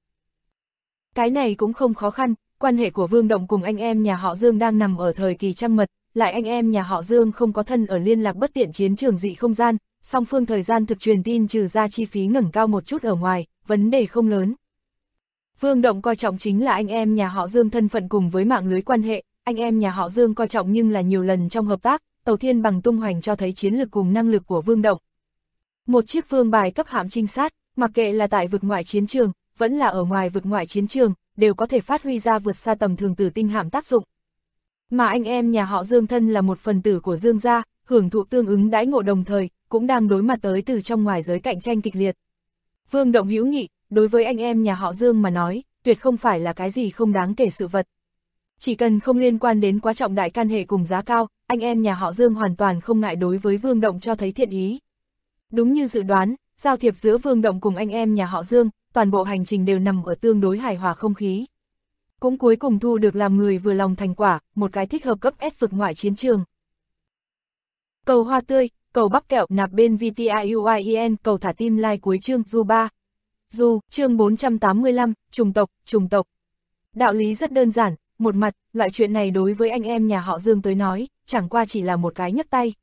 Cái này cũng không khó khăn, quan hệ của Vương Động cùng anh em nhà họ Dương đang nằm ở thời kỳ trăng mật, lại anh em nhà họ Dương không có thân ở liên lạc bất tiện chiến trường dị không gian, song phương thời gian thực truyền tin trừ ra chi phí ngẩng cao một chút ở ngoài, vấn đề không lớn. Vương Động coi trọng chính là anh em nhà họ Dương thân phận cùng với mạng lưới quan hệ, anh em nhà họ Dương coi trọng nhưng là nhiều lần trong hợp tác, Tàu Thiên Bằng tung hoành cho thấy chiến lược cùng năng lực của Vương Động. Một chiếc vương bài cấp hạm trinh sát, mặc kệ là tại vực ngoại chiến trường, vẫn là ở ngoài vực ngoại chiến trường, đều có thể phát huy ra vượt xa tầm thường tử tinh hạm tác dụng. Mà anh em nhà họ Dương thân là một phần tử của Dương gia, hưởng thụ tương ứng đãi ngộ đồng thời, cũng đang đối mặt tới từ trong ngoài giới cạnh tranh kịch liệt. Vương Động hữu nghị, đối với anh em nhà họ Dương mà nói, tuyệt không phải là cái gì không đáng kể sự vật. Chỉ cần không liên quan đến quá trọng đại can hệ cùng giá cao, anh em nhà họ Dương hoàn toàn không ngại đối với Vương Động cho thấy thiện ý. Đúng như dự đoán, giao thiệp giữa Vương Động cùng anh em nhà họ Dương, toàn bộ hành trình đều nằm ở tương đối hài hòa không khí. Cũng cuối cùng thu được làm người vừa lòng thành quả, một cái thích hợp cấp S vực ngoại chiến trường. Cầu hoa tươi, cầu bắp kẹo nạp bên VTIUIEN, cầu thả tim like cuối chương Du 3. Du, chương 485, trùng tộc. Đạo lý rất đơn giản, một mặt, loại chuyện này đối với anh em nhà họ Dương tới nói, chẳng qua chỉ là một cái nhấc tay.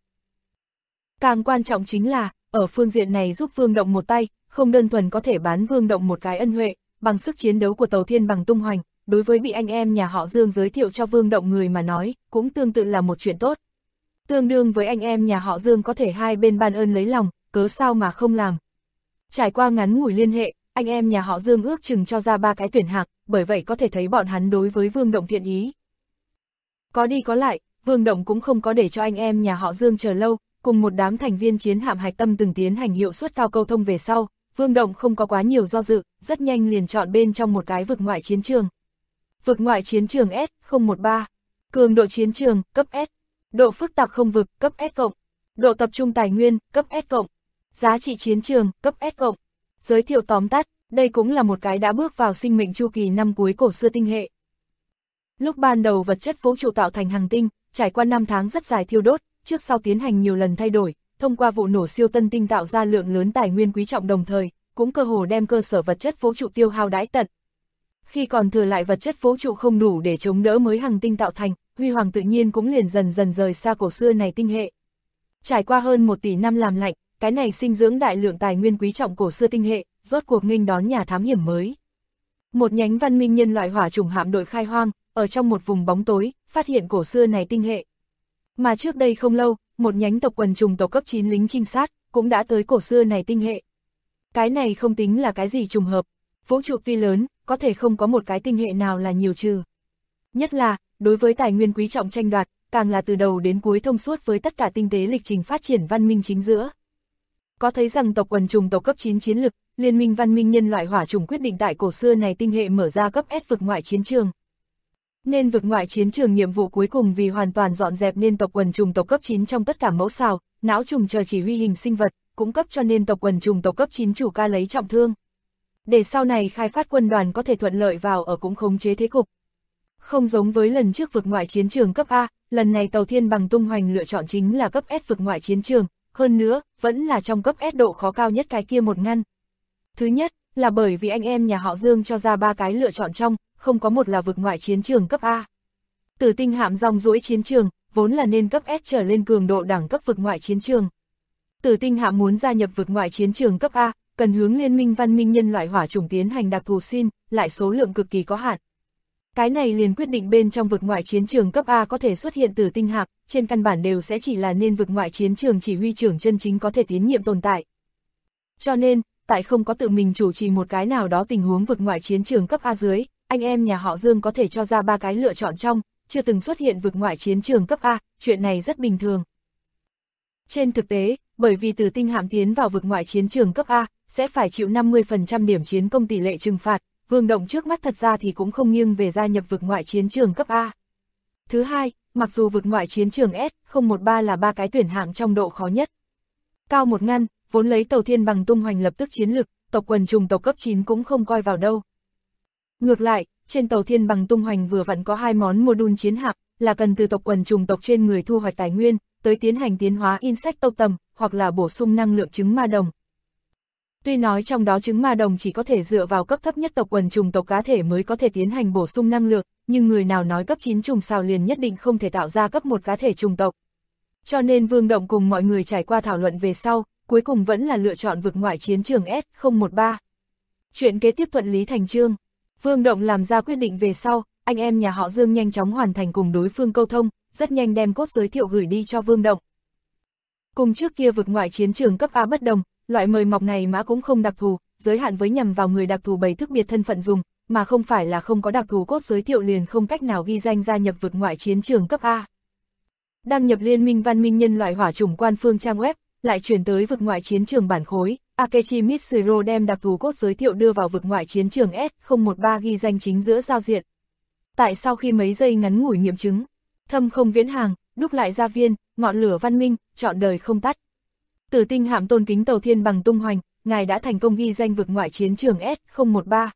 Càng quan trọng chính là, ở phương diện này giúp Vương Động một tay, không đơn thuần có thể bán Vương Động một cái ân huệ, bằng sức chiến đấu của Tàu Thiên Bằng tung hoành, đối với bị anh em nhà họ Dương giới thiệu cho Vương Động người mà nói, cũng tương tự là một chuyện tốt. Tương đương với anh em nhà họ Dương có thể hai bên ban ơn lấy lòng, cớ sao mà không làm. Trải qua ngắn ngủi liên hệ, anh em nhà họ Dương ước chừng cho ra 3 cái tuyển hạng, bởi vậy có thể thấy bọn hắn đối với Vương Động thiện ý. Có đi có lại, Vương Động cũng không có để cho anh em nhà họ Dương chờ lâu, cùng một đám thành viên chiến hạm hạch tâm từng tiến hành hiệu suất cao câu thông về sau, Vương Động không có quá nhiều do dự, rất nhanh liền chọn bên trong một cái vực ngoại chiến trường. Vực ngoại chiến trường S013, cường độ chiến trường, cấp S, độ phức tạp không vực, cấp S+, độ tập trung tài nguyên, cấp S+, giá trị chiến trường, cấp S+. Giới thiệu tóm tắt, đây cũng là một cái đã bước vào sinh mệnh chu kỳ năm cuối cổ xưa tinh hệ. Lúc ban đầu vật chất vũ trụ tạo thành hành tinh, trải qua 5 tháng rất dài thiêu đốt, trước sau tiến hành nhiều lần thay đổi, thông qua vụ nổ siêu tân tinh tạo ra lượng lớn tài nguyên quý trọng đồng thời, cũng cơ hồ đem cơ sở vật chất vũ trụ tiêu hao đãi tận. Khi còn thừa lại vật chất vũ trụ không đủ để chống đỡ mới hành tinh tạo thành, huy hoàng tự nhiên cũng liền dần dần rời xa cổ xưa này tinh hệ. Trải qua hơn 1 tỷ năm làm lạnh, cái này sinh dưỡng đại lượng tài nguyên quý trọng cổ xưa tinh hệ, rốt cuộc nghênh đón nhà thám hiểm mới. Một nhánh văn minh nhân loại hỏa chủng hạm đội khai hoang, ở trong một vùng bóng tối, phát hiện cổ xưa này tinh hệ. Mà trước đây không lâu, một nhánh tộc quần trùng tộc cấp 9 lính trinh sát, cũng đã tới cổ xưa này tinh hệ. Cái này không tính là cái gì trùng hợp, vũ trụ tuy lớn, có thể không có một cái tinh hệ nào là nhiều trừ. Nhất là, đối với tài nguyên quý trọng tranh đoạt, càng là từ đầu đến cuối thông suốt với tất cả tinh tế lịch trình phát triển văn minh chính giữa. Có thấy rằng tộc quần trùng tộc cấp 9 chiến lực, liên minh văn minh nhân loại hỏa chủng quyết định tại cổ xưa này tinh hệ mở ra cấp S vực ngoại chiến trường. Nên vực ngoại chiến trường nhiệm vụ cuối cùng vì hoàn toàn dọn dẹp nên tộc quần trùng tộc cấp 9 trong tất cả mẫu xào, não trùng chờ chỉ huy hình sinh vật, cũng cấp cho nên tộc quần trùng tộc cấp 9 chủ ca lấy trọng thương. Để sau này khai phát quân đoàn có thể thuận lợi vào ở cũng khống chế thế cục. Không giống với lần trước vực ngoại chiến trường cấp A, lần này Tàu Thiên Bằng tung hoành lựa chọn chính là cấp S vực ngoại chiến trường, hơn nữa, vẫn là trong cấp S độ khó cao nhất cái kia một ngăn. Thứ nhất, là bởi vì anh em nhà họ Dương cho ra 3 cái lựa chọn trong, không có một là vực ngoại chiến trường cấp A. Tử tinh hạm rong ruỗi chiến trường, vốn là nên cấp S trở lên cường độ đẳng cấp vực ngoại chiến trường. Tử tinh hạm muốn gia nhập vực ngoại chiến trường cấp A, cần hướng Liên minh văn minh nhân loại hỏa chủng tiến hành đặc thù xin, lại số lượng cực kỳ có hạn. Cái này liền quyết định bên trong vực ngoại chiến trường cấp A có thể xuất hiện tử tinh hạm, trên căn bản đều sẽ chỉ là nên vực ngoại chiến trường chỉ huy trưởng chân chính có thể tín nhiệm tồn tại. Cho nên, tại không có tự mình chủ trì một cái nào đó tình huống vực ngoại chiến trường cấp A dưới, anh em nhà họ Dương có thể cho ra 3 cái lựa chọn trong, chưa từng xuất hiện vực ngoại chiến trường cấp A, chuyện này rất bình thường. Trên thực tế, bởi vì tử tinh hạm tiến vào vực ngoại chiến trường cấp A, sẽ phải chịu 50% điểm chiến công tỷ lệ trừng phạt, Vương Động trước mắt thật ra thì cũng không nghiêng về gia nhập vực ngoại chiến trường cấp A. Thứ hai, mặc dù vực ngoại chiến trường S013 là 3 cái tuyển hạng trong độ khó nhất. Cao một ngăn, vốn lấy tàu thiên bằng tung hoành lập tức chiến lực, tộc quần trùng tộc cấp 9 cũng không coi vào đâu. Ngược lại, trên tàu thiên bằng tung hoành vừa vặn có 2 món module chiến hạm, là cần từ tộc quần trùng tộc trên người thu hoạch tài nguyên, tới tiến hành tiến hóa insect tâu tầm, hoặc là bổ sung năng lượng trứng ma đồng. Tuy nói trong đó trứng ma đồng chỉ có thể dựa vào cấp thấp nhất tộc quần trùng tộc cá thể mới có thể tiến hành bổ sung năng lượng, nhưng người nào nói cấp 9 trùng sao liền nhất định không thể tạo ra cấp 1 cá thể trùng tộc. Cho nên Vương Động cùng mọi người trải qua thảo luận về sau, cuối cùng vẫn là lựa chọn vực ngoại chiến trường S013. Chuyện kế tiếp thuận lý thành chương. Vương Động làm ra quyết định về sau, anh em nhà họ Dương nhanh chóng hoàn thành cùng đối phương câu thông, rất nhanh đem cốt giới thiệu gửi đi cho Vương Động. Cùng trước kia vực ngoại chiến trường cấp A bất đồng, loại mời mọc này mã cũng không đặc thù, giới hạn với nhằm vào người đặc thù bày thức biệt thân phận dùng, mà không phải là không có đặc thù cốt giới thiệu liền không cách nào ghi danh gia nhập vực ngoại chiến trường cấp A. Đăng nhập Liên minh văn minh nhân loại hỏa chủng quan phương trang web, lại chuyển tới vực ngoại chiến trường bản khối, Akechi Mitsuro đem đặc thù cốt giới thiệu đưa vào vực ngoại chiến trường S013 ghi danh chính giữa giao diện. Tại sau khi mấy giây ngắn ngủi nghiệm chứng, thâm không viễn hàng, đúc lại gia viên, ngọn lửa văn minh, trọn đời không tắt. Tử tinh hạm tôn kính tàu thiên bằng tung hoành, ngài đã thành công ghi danh vực ngoại chiến trường S013.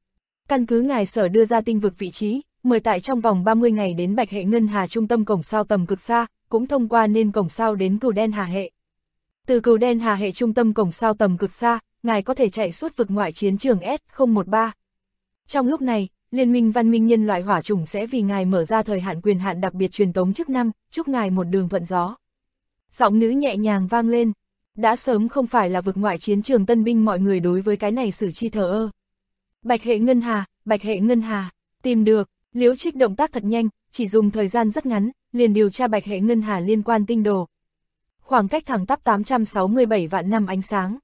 Căn cứ ngài sở đưa ra tinh vực vị trí, mời tại trong vòng 30 ngày đến Bạch hệ ngân hà trung tâm cổng sao tầm cực xa, cũng thông qua nên cổng sao đến Cừu đen hà hệ. Từ Cừu đen hà hệ trung tâm cổng sao tầm cực xa, ngài có thể chạy suốt vực ngoại chiến trường S013. Trong lúc này, Liên minh văn minh nhân loại hỏa chủng sẽ vì ngài mở ra thời hạn quyền hạn đặc biệt truyền tống chức năng, chúc ngài một đường thuận gió. Giọng nữ nhẹ nhàng vang lên. Đã sớm không phải là vực ngoại chiến trường tân binh mọi người đối với cái này xử chi thờ ơ. Bạch hệ ngân hà, Bạch hệ ngân hà, tìm được, Liễu Trích động tác thật nhanh, chỉ dùng thời gian rất ngắn, liền điều tra Bạch hệ ngân hà liên quan tinh đồ. Khoảng cách thẳng tắp 867 vạn năm ánh sáng.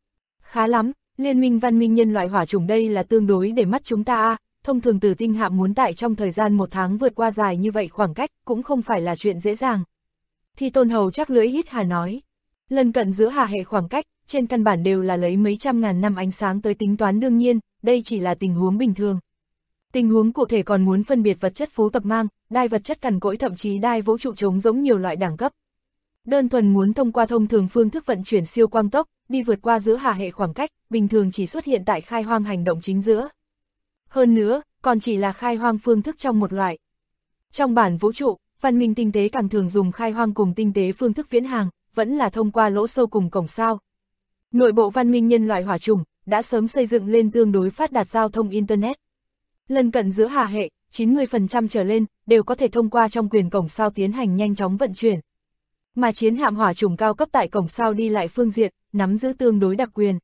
Khá lắm, Liên minh văn minh nhân loại hỏa chủng đây là tương đối để mắt chúng ta thông thường tử tinh hạm muốn tại trong thời gian 1 tháng vượt qua dài như vậy khoảng cách cũng không phải là chuyện dễ dàng. Thì Tôn Hầu chắc lưỡi hít hà nói. Lân cận giữa hà hệ khoảng cách, trên căn bản đều là lấy mấy trăm ngàn năm ánh sáng tới tính toán đương nhiên, đây chỉ là tình huống bình thường. Tình huống cụ thể còn muốn phân biệt vật chất phú tập mang, đai vật chất cằn cỗi thậm chí đai vũ trụ trống giống nhiều loại đẳng cấp. Đơn thuần muốn thông qua thông thường phương thức vận chuyển siêu quang tốc, đi vượt qua giữa hà hệ khoảng cách, bình thường chỉ xuất hiện tại khai hoang hành động chính giữa. Hơn nữa, còn chỉ là khai hoang phương thức trong một loại. Trong bản vũ trụ, văn minh tinh tế càng thường dùng khai hoang cùng tinh tế phương thức viễn hàng, vẫn là thông qua lỗ sâu cùng cổng sao. Nội bộ văn minh nhân loại hỏa chủng đã sớm xây dựng lên tương đối phát đạt giao thông Internet. Lân cận giữa hà hệ, 90% trở lên, đều có thể thông qua trong quyền cổng sao tiến hành nhanh chóng vận chuyển. Mà chiến hạm hỏa chủng cao cấp tại cổng sao đi lại phương diện, nắm giữ tương đối đặc quyền.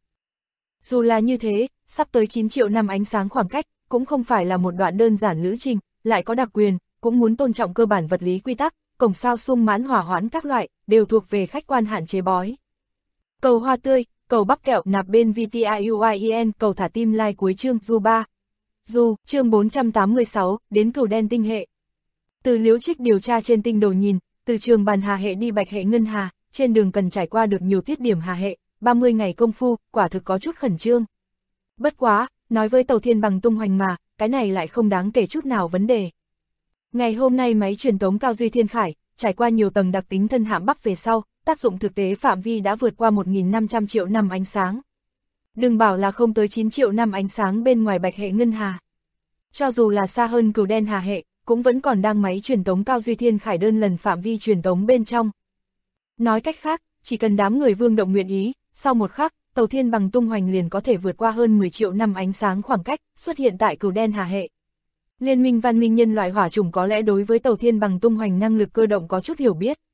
Dù là như thế, sắp tới 9 triệu năm ánh sáng khoảng cách, cũng không phải là một đoạn đơn giản lữ trình, lại có đặc quyền, cũng muốn tôn trọng cơ bản vật lý quy tắc, cổng sao sung mãn hỏa hoãn các loại, đều thuộc về khách quan hạn chế bói. Cầu hoa tươi, cầu bắp kẹo nạp bên VTIUIEN, cầu thả tim like cuối chương Du 3. Du, chương 486, đến Cừu đen tinh hệ. Từ Liễu Trích điều tra trên tinh đồ nhìn, từ trường bàn hà hệ đi Bạch hệ ngân hà, trên đường cần trải qua được nhiều tiết điểm hà hệ, 30 ngày công phu, quả thực có chút khẩn trương. Bất quá, nói với tàu thiên bằng tung hoành mà, cái này lại không đáng kể chút nào vấn đề. Ngày hôm nay máy truyền tống Cao Duy Thiên Khải, trải qua nhiều tầng đặc tính thân hạm bắp về sau, tác dụng thực tế phạm vi đã vượt qua 1.500 triệu năm ánh sáng. Đừng bảo là không tới 9 triệu năm ánh sáng bên ngoài Bạch hệ ngân hà. Cho dù là xa hơn Cừu đen hà hệ, cũng vẫn còn đang máy truyền tống Cao Duy Thiên Khải đơn lần phạm vi truyền tống bên trong. Nói cách khác, chỉ cần đám người Vương Động nguyện ý, sau một khắc, tàu thiên bằng tung hoành liền có thể vượt qua hơn 10 triệu năm ánh sáng khoảng cách, xuất hiện tại Cừu đen hà hệ. Liên minh văn minh nhân loại hỏa chủng có lẽ đối với tàu thiên bằng tung hoành năng lực cơ động có chút hiểu biết.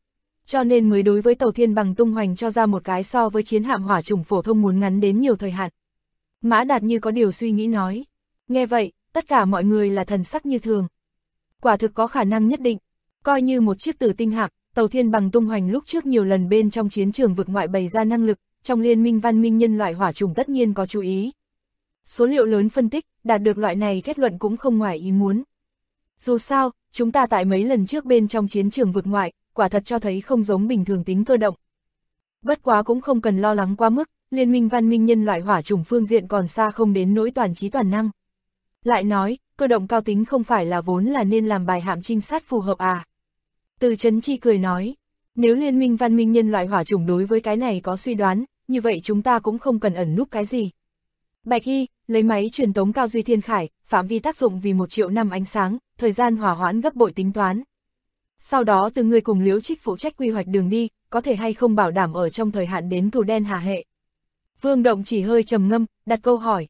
cho nên mới đối với tàu thiên bằng tung hoành cho ra một cái so với chiến hạm hỏa chủng phổ thông muốn ngắn đến nhiều thời hạn. Mã Đạt như có điều suy nghĩ nói. Nghe vậy, tất cả mọi người là thần sắc như thường. Quả thực có khả năng nhất định, coi như một chiếc tử tinh hạm, tàu thiên bằng tung hoành lúc trước nhiều lần bên trong chiến trường vực ngoại bày ra năng lực, trong liên minh văn minh nhân loại hỏa chủng tất nhiên có chú ý. Số liệu lớn phân tích, đạt được loại này kết luận cũng không ngoài ý muốn. Dù sao, chúng ta tại mấy lần trước bên trong chiến trường vực ngoại, quả thật cho thấy không giống bình thường tính cơ động. Bất quá cũng không cần lo lắng quá mức, liên minh văn minh nhân loại hỏa chủng phương diện còn xa không đến nỗi toàn trí toàn năng. Lại nói, cơ động cao tính không phải là vốn là nên làm bài hạm trinh sát phù hợp à. Từ Chấn Chi cười nói, nếu liên minh văn minh nhân loại hỏa chủng đối với cái này có suy đoán, như vậy chúng ta cũng không cần ẩn núp cái gì. Bạch Hy, lấy máy truyền tống cao duy thiên khải, phạm vi tác dụng vì 1 triệu năm ánh sáng, thời gian hỏa hoãn gấp bội tính toán. Sau đó từ người cùng Liễu Trích phụ trách quy hoạch đường đi, có thể hay không bảo đảm ở trong thời hạn đến Cửu Đen Hà hệ. Vương Động chỉ hơi trầm ngâm, đặt câu hỏi.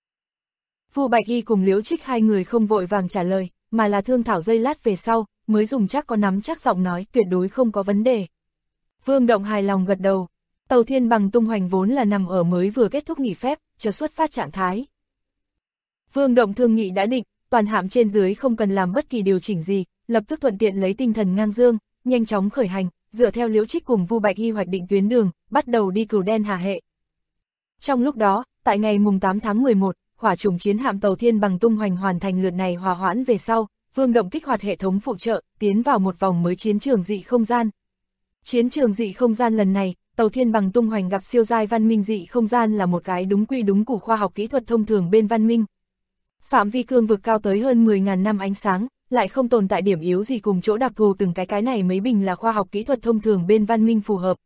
Vu Bạch Hy cùng Liễu Trích hai người không vội vàng trả lời, mà là thương thảo giây lát về sau, mới dùng chắc có nắm chắc giọng nói tuyệt đối không có vấn đề. Vương Động hài lòng gật đầu, tàu thiên bằng tung hoành vốn là nằm ở mới vừa kết thúc nghỉ phép, chờ xuất phát trạng thái. Vương Động thương nghị đã định, toàn hạm trên dưới không cần làm bất kỳ điều chỉnh gì, lập tức thuận tiện lấy tinh thần ngang dương, nhanh chóng khởi hành, dựa theo Liễu Trích cùng Vu Bạch Hy hoạch định tuyến đường, bắt đầu đi Cửu Đen Hà hệ. Trong lúc đó, tại ngày mùng 8 tháng 11, hỏa chủng chiến hạm tàu thiên bằng tung hoành hoàn thành lượt này hòa hoãn về sau, Vương Động kích hoạt hệ thống phụ trợ, tiến vào một vòng mới chiến trường dị không gian. Chiến trường dị không gian lần này, tàu thiên bằng tung hoành gặp siêu giai văn minh dị không gian là một cái đúng quy đúng củ khoa học kỹ thuật thông thường bên văn minh. Phạm vi cương vực cao tới hơn 10.000 năm ánh sáng, lại không tồn tại điểm yếu gì cùng chỗ đặc thù từng cái này mấy bình là khoa học kỹ thuật thông thường bên văn minh phù hợp.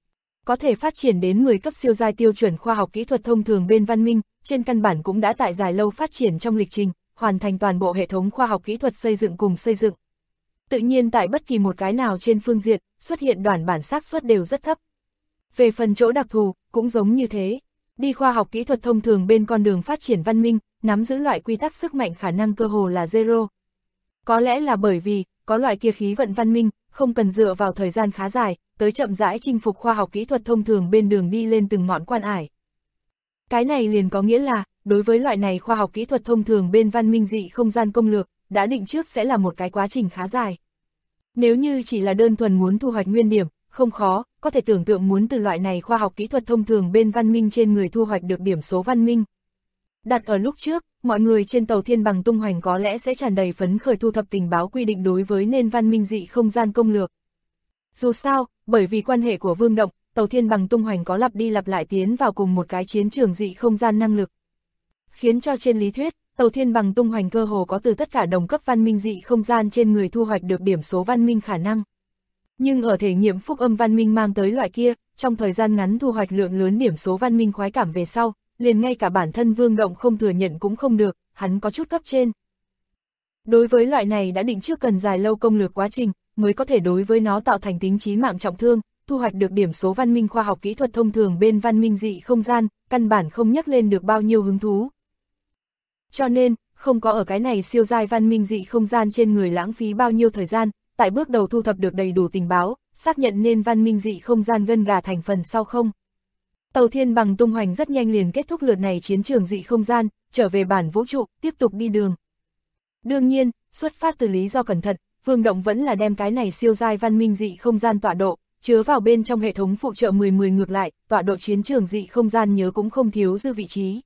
Có thể phát triển đến 10 cấp siêu giai tiêu chuẩn khoa học kỹ thuật thông thường bên văn minh, trên căn bản cũng đã tại dài lâu phát triển trong lịch trình, hoàn thành toàn bộ hệ thống khoa học kỹ thuật xây dựng cùng xây dựng. Tự nhiên tại bất kỳ một cái nào trên phương diện, xuất hiện đoản bản xác suất đều rất thấp. Về phần chỗ đặc thù, cũng giống như thế. Đi khoa học kỹ thuật thông thường bên con đường phát triển văn minh, nắm giữ loại quy tắc sức mạnh khả năng cơ hồ là zero. Có lẽ là bởi vì, có loại kia khí vận văn minh, không cần dựa vào thời gian khá dài, tới chậm rãi chinh phục khoa học kỹ thuật thông thường bên đường đi lên từng ngọn quan ải. Cái này liền có nghĩa là, đối với loại này khoa học kỹ thuật thông thường bên văn minh dị không gian công lược, đã định trước sẽ là một cái quá trình khá dài. Nếu như chỉ là đơn thuần muốn thu hoạch nguyên điểm, không khó, có thể tưởng tượng muốn từ loại này khoa học kỹ thuật thông thường bên văn minh trên người thu hoạch được điểm số văn minh. Đặt ở lúc trước, mọi người trên tàu thiên bằng tung hoành có lẽ sẽ tràn đầy phấn khởi thu thập tình báo quy định đối với nền văn minh dị không gian công lược. Dù sao, bởi vì quan hệ của Vương Động, tàu thiên bằng tung hoành có lặp đi lặp lại tiến vào cùng một cái chiến trường dị không gian năng lực. Khiến cho trên lý thuyết, tàu thiên bằng tung hoành cơ hồ có từ tất cả đồng cấp văn minh dị không gian trên người thu hoạch được điểm số văn minh khả năng. Nhưng ở thể nghiệm phúc âm văn minh mang tới loại kia, trong thời gian ngắn thu hoạch lượng lớn điểm số văn minh khoái cảm về sau, liền ngay cả bản thân Vương Động không thừa nhận cũng không được, hắn có chút cấp trên. Đối với loại này đã định trước cần dài lâu công lược quá trình, mới có thể đối với nó tạo thành tính chí mạng trọng thương, thu hoạch được điểm số văn minh khoa học kỹ thuật thông thường bên văn minh dị không gian, căn bản không nhắc lên được bao nhiêu hứng thú. Cho nên, không có ở cái này siêu giai văn minh dị không gian trên người lãng phí bao nhiêu thời gian, tại bước đầu thu thập được đầy đủ tình báo, xác nhận nên văn minh dị không gian gân gà thành phần sau không. Tàu thiên bằng tung hoành rất nhanh liền kết thúc lượt này chiến trường dị không gian, trở về bản vũ trụ, tiếp tục đi đường. Đương nhiên, xuất phát từ lý do cẩn thận, Vương Động vẫn là đem cái này siêu giai văn minh dị không gian tọa độ, chứa vào bên trong hệ thống phụ trợ 10 ngược lại, tọa độ chiến trường dị không gian nhớ cũng không thiếu dư vị trí.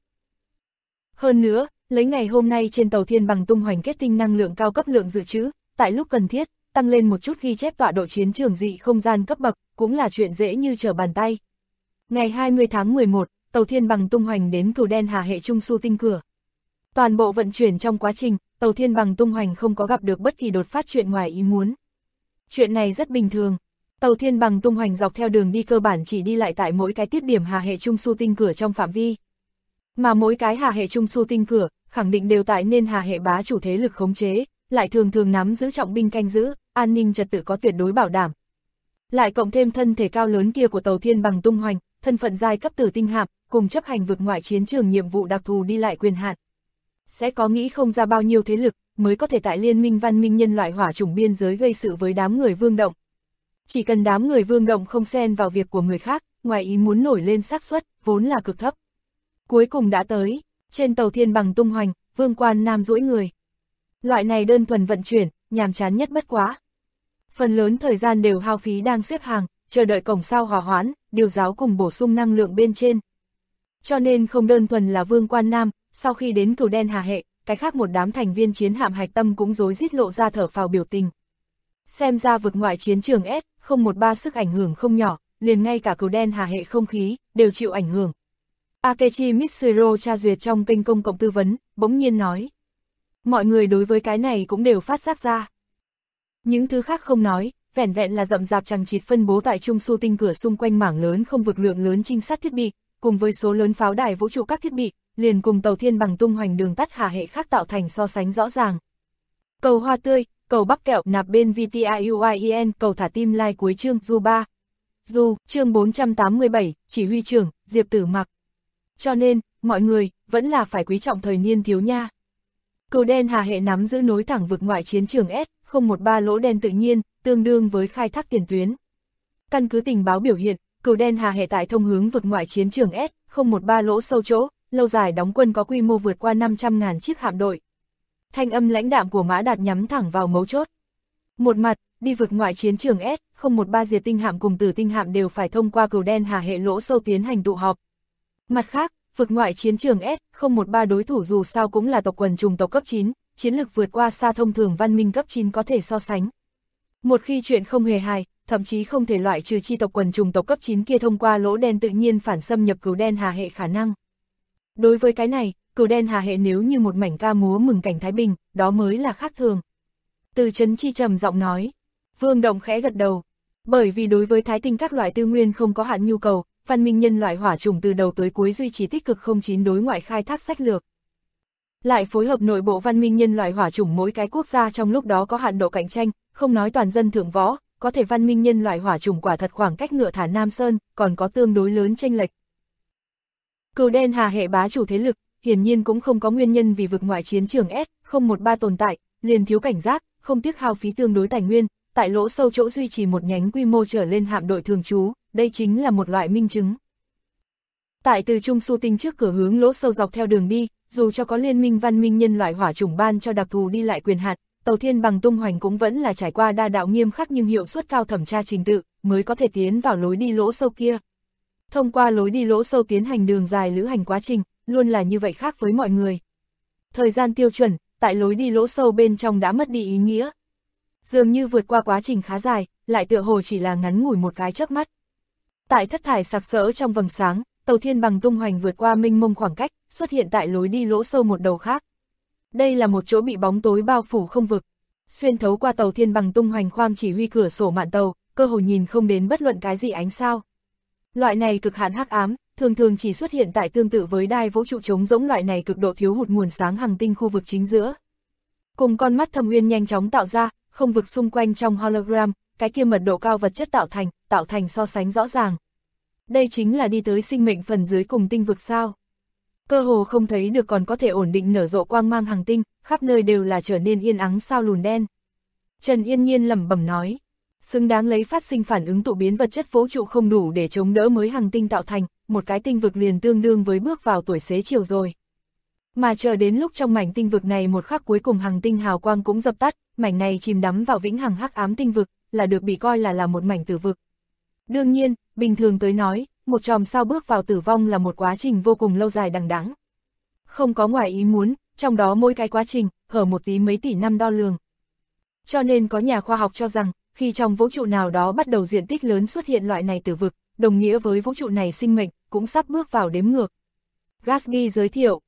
Hơn nữa, lấy ngày hôm nay trên tàu thiên bằng tung hoành kết tinh năng lượng cao cấp lượng dự trữ, tại lúc cần thiết, tăng lên một chút ghi chép tọa độ chiến trường dị không gian cấp bậc, cũng là chuyện dễ như trở bàn tay. Ngày 20 tháng 11, tàu thiên bằng tung hoành đến Cửu Đen Hà hệ Trung Su tinh cửa. Toàn bộ vận chuyển trong quá trình, tàu thiên bằng tung hoành không có gặp được bất kỳ đột phát chuyện ngoài ý muốn. Chuyện này rất bình thường. Tàu thiên bằng tung hoành dọc theo đường đi cơ bản chỉ đi lại tại mỗi cái tiết điểm Hà hệ Trung Su tinh cửa trong phạm vi. Mà mỗi cái Hà hệ Trung Su tinh cửa, khẳng định đều tại nên Hà hệ bá chủ thế lực khống chế, lại thường thường nắm giữ trọng binh canh giữ, an ninh trật tự có tuyệt đối bảo đảm. Lại cộng thêm thân thể cao lớn kia của tàu thiên bằng tung hoành, thân phận giai cấp tử tinh hạm, cùng chấp hành vực ngoại chiến trường nhiệm vụ đặc thù đi lại quyền hạn. Sẽ có nghĩ không ra bao nhiêu thế lực, mới có thể tại liên minh văn minh nhân loại hỏa chủng biên giới gây sự với đám người Vương Động. Chỉ cần đám người Vương Động không xen vào việc của người khác, ngoài ý muốn nổi lên xác suất vốn là cực thấp. Cuối cùng đã tới, trên tàu thiên bằng tung hoành, Vương Quan Nam duỗi người. Loại này đơn thuần vận chuyển, nhàm chán nhất bất quá. Phần lớn thời gian đều hao phí đang xếp hàng, chờ đợi cổng sao hỏa hoãn, điều giáo cùng bổ sung năng lượng bên trên. Cho nên không đơn thuần là Vương Quan Nam, sau khi đến Cửu Đen Hà Hệ, cái khác một đám thành viên chiến hạm hạch tâm cũng rối rít lộ ra thở phào biểu tình. Xem ra vực ngoại chiến trường S013 sức ảnh hưởng không nhỏ, liền ngay cả Cửu Đen Hà Hệ không khí, đều chịu ảnh hưởng. Akechi Mitsuro tra duyệt trong kênh công cộng tư vấn, bỗng nhiên nói. Mọi người đối với cái này cũng đều phát giác ra. Những thứ khác không nói, vẻn vẹn là rậm rạp chằng chịt phân bố tại Trung Su tinh cửa xung quanh mảng lớn không vực lượng lớn trinh sát thiết bị, cùng với số lớn pháo đài vũ trụ các thiết bị, liền cùng tàu thiên bằng tung hoành đường tắt Hà Hệ khác tạo thành so sánh rõ ràng. Cầu hoa tươi, cầu bắp kẹo nạp bên VTIUIEN, cầu thả tim like cuối chương Du 3. Du, chương 487, chỉ huy trưởng, Diệp Tử Mặc. Cho nên, mọi người, vẫn là phải quý trọng thời niên thiếu nha. Cửu Đen Hà Hệ nắm giữ nối thẳng vực ngoại chiến trường S013 lỗ đen tự nhiên, tương đương với khai thác tiền tuyến. Căn cứ tình báo biểu hiện, Cửu Đen Hà Hệ tại thông hướng vực ngoại chiến trường S013 lỗ sâu chỗ, lâu dài đóng quân có quy mô vượt qua 500.000 chiếc hạm đội. Thanh âm lãnh đạm của Mã Đạt nhắm thẳng vào mấu chốt. Một mặt, đi vực ngoại chiến trường S013 diệt tinh hạm cùng tử tinh hạm đều phải thông qua Cửu Đen Hà Hệ lỗ sâu tiến hành tụ họp. Mặt khác, vực ngoại chiến trường S013 đối thủ dù sao cũng là tộc quần chủng tộc cấp 9, chiến lược vượt qua xa thông thường văn minh cấp 9 có thể so sánh. Một khi chuyện không hề hài, thậm chí không thể loại trừ chi tộc quần chủng tộc cấp 9 kia thông qua lỗ đen tự nhiên phản xâm nhập Cửu Đen Hà Hệ khả năng. Đối với cái này, Cửu Đen Hà Hệ nếu như một mảnh ca múa mừng cảnh Thái Bình, đó mới là khác thường. Từ Trấn Chi trầm giọng nói, Vương Động khẽ gật đầu. Bởi vì đối với Thái Tinh các loại tư nguyên không có hạn nhu cầu, văn minh nhân loại hỏa chủng từ đầu tới cuối duy trì tích cực 09 đối ngoại khai thác sách lược. Lại phối hợp nội bộ văn minh nhân loại hỏa chủng mỗi cái quốc gia trong lúc đó có hạn độ cạnh tranh, không nói toàn dân thượng võ, có thể văn minh nhân loại hỏa chủng quả thật khoảng cách ngựa thả Nam Sơn, còn có tương đối lớn chênh lệch. Cửu Đen Hà Hệ bá chủ thế lực, hiển nhiên cũng không có nguyên nhân vì vực ngoại chiến trường S013 tồn tại, liền thiếu cảnh giác, không tiếc hao phí tương đối tài nguyên, tại lỗ sâu chỗ duy trì một nhánh quy mô trở lên hạm đội thường trú, đây chính là một loại minh chứng. Tại từ Trung Su tinh trước cửa hướng lỗ sâu dọc theo đường đi, dù cho có liên minh văn minh nhân loại hỏa chủng ban cho đặc thù đi lại quyền hạn, tàu thiên bằng tung hoành cũng vẫn là trải qua đa đạo nghiêm khắc nhưng hiệu suất cao thẩm tra trình tự, mới có thể tiến vào lối đi lỗ sâu kia. Thông qua lối đi lỗ sâu tiến hành đường dài lữ hành quá trình, luôn là như vậy khác với mọi người. Thời gian tiêu chuẩn, tại lối đi lỗ sâu bên trong đã mất đi ý nghĩa. Dường như vượt qua quá trình khá dài, lại tựa hồ chỉ là ngắn ngủi một cái chớp mắt. Tại thất thải sặc sỡ trong vầng sáng, tàu thiên bằng tung hoành vượt qua mênh mông khoảng cách, xuất hiện tại lối đi lỗ sâu một đầu khác. Đây là một chỗ bị bóng tối bao phủ không vực. Xuyên thấu qua tàu thiên bằng tung hoành khoang chỉ huy cửa sổ mạn tàu, cơ hồ nhìn không đến bất luận cái gì ánh sao. Loại này cực hạn hắc ám, thường thường chỉ xuất hiện tại tương tự với đai vũ trụ trống rỗng loại này cực độ thiếu hụt nguồn sáng hành tinh khu vực chính giữa. Cùng con mắt thâm uyên nhanh chóng tạo ra, không vực xung quanh trong hologram, cái kia mật độ cao vật chất tạo thành so sánh rõ ràng. Đây chính là đi tới sinh mệnh phần dưới cùng tinh vực sao. Cơ hồ không thấy được còn có thể ổn định nở rộ quang mang hành tinh, khắp nơi đều là trở nên yên ắng sao lùn đen. Trần Yên Nhiên lẩm bẩm nói, xứng đáng lấy phát sinh phản ứng tụ biến vật chất vũ trụ không đủ để chống đỡ mới hành tinh tạo thành, một cái tinh vực liền tương đương với bước vào tuổi xế chiều rồi. Mà chờ đến lúc trong mảnh tinh vực này một khắc cuối cùng hành tinh hào quang cũng dập tắt, mảnh này chìm đắm vào vĩnh hằng hắc ám tinh vực, là được bị coi là một mảnh tử vực. Đương nhiên, bình thường tới nói, một chòm sao bước vào tử vong là một quá trình vô cùng lâu dài đằng đẵng. Không có ngoài ý muốn, trong đó mỗi cái quá trình, hở một tí mấy tỷ năm đo lường. Cho nên có nhà khoa học cho rằng, khi trong vũ trụ nào đó bắt đầu diện tích lớn xuất hiện loại này tử vực, đồng nghĩa với vũ trụ này sinh mệnh, cũng sắp bước vào đếm ngược. Gatsby giới thiệu.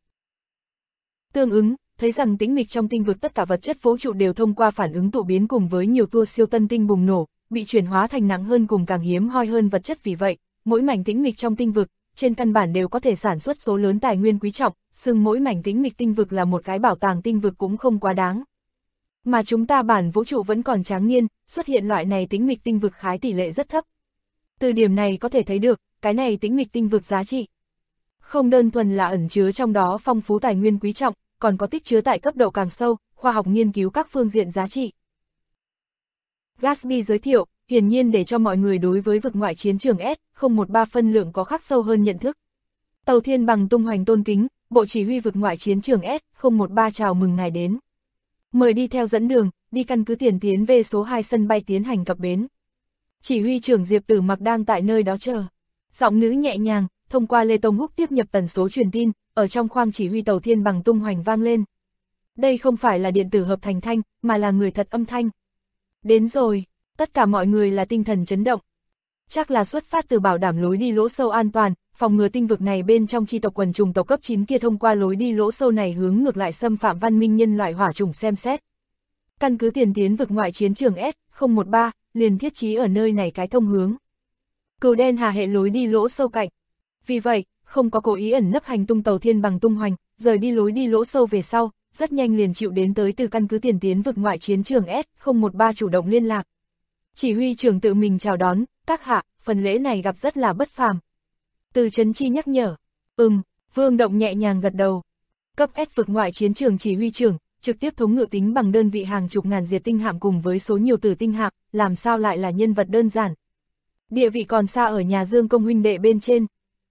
Tương ứng, thấy rằng tĩnh mịch trong tinh vực tất cả vật chất vũ trụ đều thông qua phản ứng tụ biến cùng với nhiều tua siêu tân tinh bùng nổ, bị chuyển hóa thành nặng hơn cùng càng hiếm hoi hơn vật chất vì vậy, mỗi mảnh tĩnh mịch trong tinh vực, trên căn bản đều có thể sản xuất số lớn tài nguyên quý trọng, xưng mỗi mảnh tĩnh mịch tinh vực là một cái bảo tàng tinh vực cũng không quá đáng. Mà chúng ta bản vũ trụ vẫn còn tráng niên, xuất hiện loại này tĩnh mịch tinh vực khái tỷ lệ rất thấp. Từ điểm này có thể thấy được, cái này tĩnh mịch tinh vực giá trị. Không đơn thuần là ẩn chứa trong đó phong phú tài nguyên quý trọng, còn có tích chứa tại cấp độ càng sâu, khoa học nghiên cứu các phương diện giá trị. Gatsby giới thiệu, hiển nhiên để cho mọi người đối với vực ngoại chiến trường S013 phân lượng có khắc sâu hơn nhận thức. Tàu Thiên Bằng tung hoành tôn kính, Bộ Chỉ huy vực ngoại chiến trường S013 chào mừng ngài đến. Mời đi theo dẫn đường, đi căn cứ tiền tiến về số 2 sân bay tiến hành cập bến. Chỉ huy trưởng Diệp Tử Mặc đang tại nơi đó chờ. Giọng nữ nhẹ nhàng, thông qua Lê Tông Húc tiếp nhập tần số truyền tin, ở trong khoang chỉ huy Tàu Thiên Bằng tung hoành vang lên. Đây không phải là điện tử hợp thành thanh, mà là người thật âm thanh. Đến rồi, tất cả mọi người là tinh thần chấn động. Chắc là xuất phát từ bảo đảm lối đi lỗ sâu an toàn, phòng ngừa tinh vực này bên trong chi tộc quần trùng tộc cấp 9 kia thông qua lối đi lỗ sâu này hướng ngược lại xâm phạm văn minh nhân loại hỏa trùng xem xét. Căn cứ tiền tiến vực ngoại chiến trường S013, liền thiết trí ở nơi này cái thông hướng. Cừu đen hà hệ lối đi lỗ sâu cạnh. Vì vậy, không có cố ý ẩn nấp hành tung Tàu Thiên Bằng tung hoành, rời đi lối đi lỗ sâu về sau, rất nhanh liền chịu đến tới từ căn cứ tiền tiến vực ngoại chiến trường S013 chủ động liên lạc. Chỉ huy trưởng tự mình chào đón, các hạ, phần lễ này gặp rất là bất phàm. Từ Trấn Chi nhắc nhở, Vương Động nhẹ nhàng gật đầu. Cấp S vực ngoại chiến trường chỉ huy trưởng, trực tiếp thống ngự tính bằng đơn vị hàng chục ngàn diệt tinh hạm cùng với số nhiều tử tinh hạm, làm sao lại là nhân vật đơn giản. Địa vị còn xa ở nhà Dương công huynh đệ bên trên.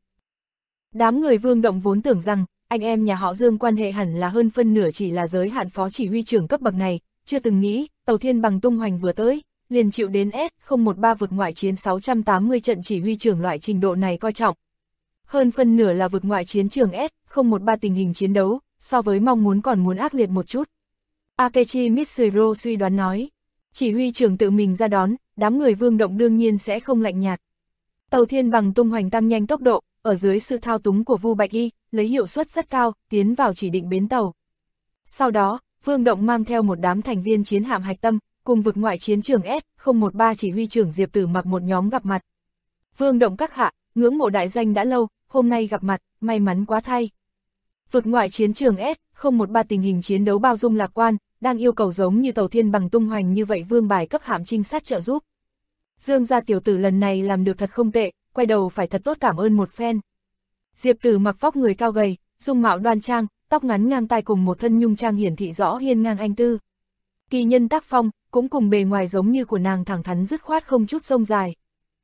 Đám người Vương Động vốn tưởng rằng, anh em nhà họ Dương quan hệ hẳn là hơn phân nửa chỉ là giới hạn phó chỉ huy trưởng cấp bậc này, chưa từng nghĩ, Tàu Thiên Bằng tung hoành vừa tới, liền chịu đến S013 vực ngoại chiến 680 trận chỉ huy trưởng loại trình độ này coi trọng. Hơn phân nửa là vực ngoại chiến trường S013 tình hình chiến đấu, so với mong muốn còn muốn ác liệt một chút. Akechi Mitsuro suy đoán nói, chỉ huy trưởng tự mình ra đón, đám người Vương Động đương nhiên sẽ không lạnh nhạt. Tàu Thiên Bằng tung hoành tăng nhanh tốc độ, ở dưới sự thao túng của Vu Bạch Y, lấy hiệu suất rất cao, tiến vào chỉ định bến tàu. Sau đó, Vương Động mang theo một đám thành viên chiến hạm hạch tâm, cùng vực ngoại chiến trường S013 chỉ huy trưởng Diệp Tử Mặc một nhóm gặp mặt. Vương Động các hạ, ngưỡng mộ đại danh đã lâu, hôm nay gặp mặt, may mắn quá thay. Vực ngoại chiến trường S013 tình hình chiến đấu bao dung lạc quan, đang yêu cầu giống như Tàu Thiên Bằng tung hoành như vậy vương bài cấp hạm trinh sát trợ giúp. Dương gia tiểu tử lần này làm được thật không tệ, quay đầu phải thật tốt cảm ơn một phen. Diệp Tử Mặc vóc người cao gầy, dung mạo đoan trang, tóc ngắn ngang tai cùng một thân nhung trang hiển thị rõ hiên ngang anh tư. Kỳ nhân tác phong, cũng cùng bề ngoài giống như của nàng thẳng thắn dứt khoát không chút rông dài.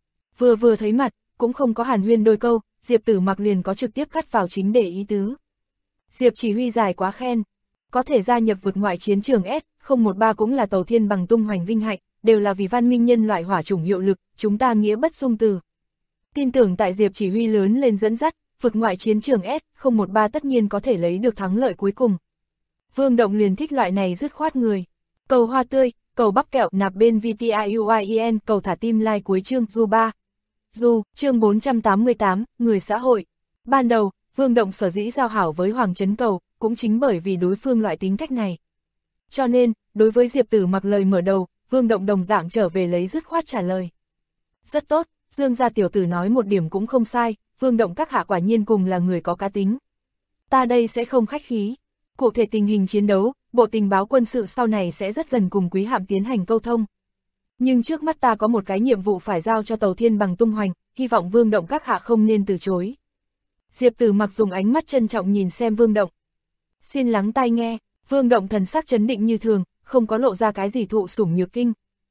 Vừa thấy mặt, cũng không có hàn huyên đôi câu, Diệp Tử Mặc liền có trực tiếp cắt vào chính để ý tứ. Diệp chỉ huy dài quá khen, có thể gia nhập vực ngoại chiến trường S013 cũng là Tàu Thiên Bằng tung hoành vinh hạnh, đều là vì văn minh nhân loại hỏa chủng hiệu lực, chúng ta nghĩa bất dung từ. Tin tưởng tại Diệp chỉ huy lớn lên dẫn dắt, vực ngoại chiến trường S013 tất nhiên có thể lấy được thắng lợi cuối cùng. Vương Động liền thích loại này dứt khoát người. Cầu hoa tươi, cầu bắp kẹo nạp bên VTIUIEN, cầu thả tim like cuối chương Du 3. Du, chương 488, người xã hội. Ban đầu, Vương Động sở dĩ giao hảo với Hoàng Trấn Cầu, cũng chính bởi vì đối phương loại tính cách này. Cho nên, đối với Diệp Tử Mặc lời mở đầu, Vương Động đồng dạng trở về lấy dứt khoát trả lời. Rất tốt, Dương gia tiểu tử nói một điểm cũng không sai, Vương Động các hạ quả nhiên cùng là người có cá tính. Ta đây sẽ không khách khí. Cụ thể tình hình chiến đấu, Bộ Tình báo quân sự sau này sẽ rất gần cùng Quý Hạm tiến hành câu thông. Nhưng trước mắt ta có một cái nhiệm vụ phải giao cho Tàu Thiên Bằng tung hoành, hy vọng Vương Động các hạ không nên từ chối. Diệp Tử Mặc dùng ánh mắt trân trọng nhìn xem Vương Động. Xin lắng tai nghe, Vương Động thần sắc trấn định như thường, không có lộ ra cái gì thụ sủng nhược kinh.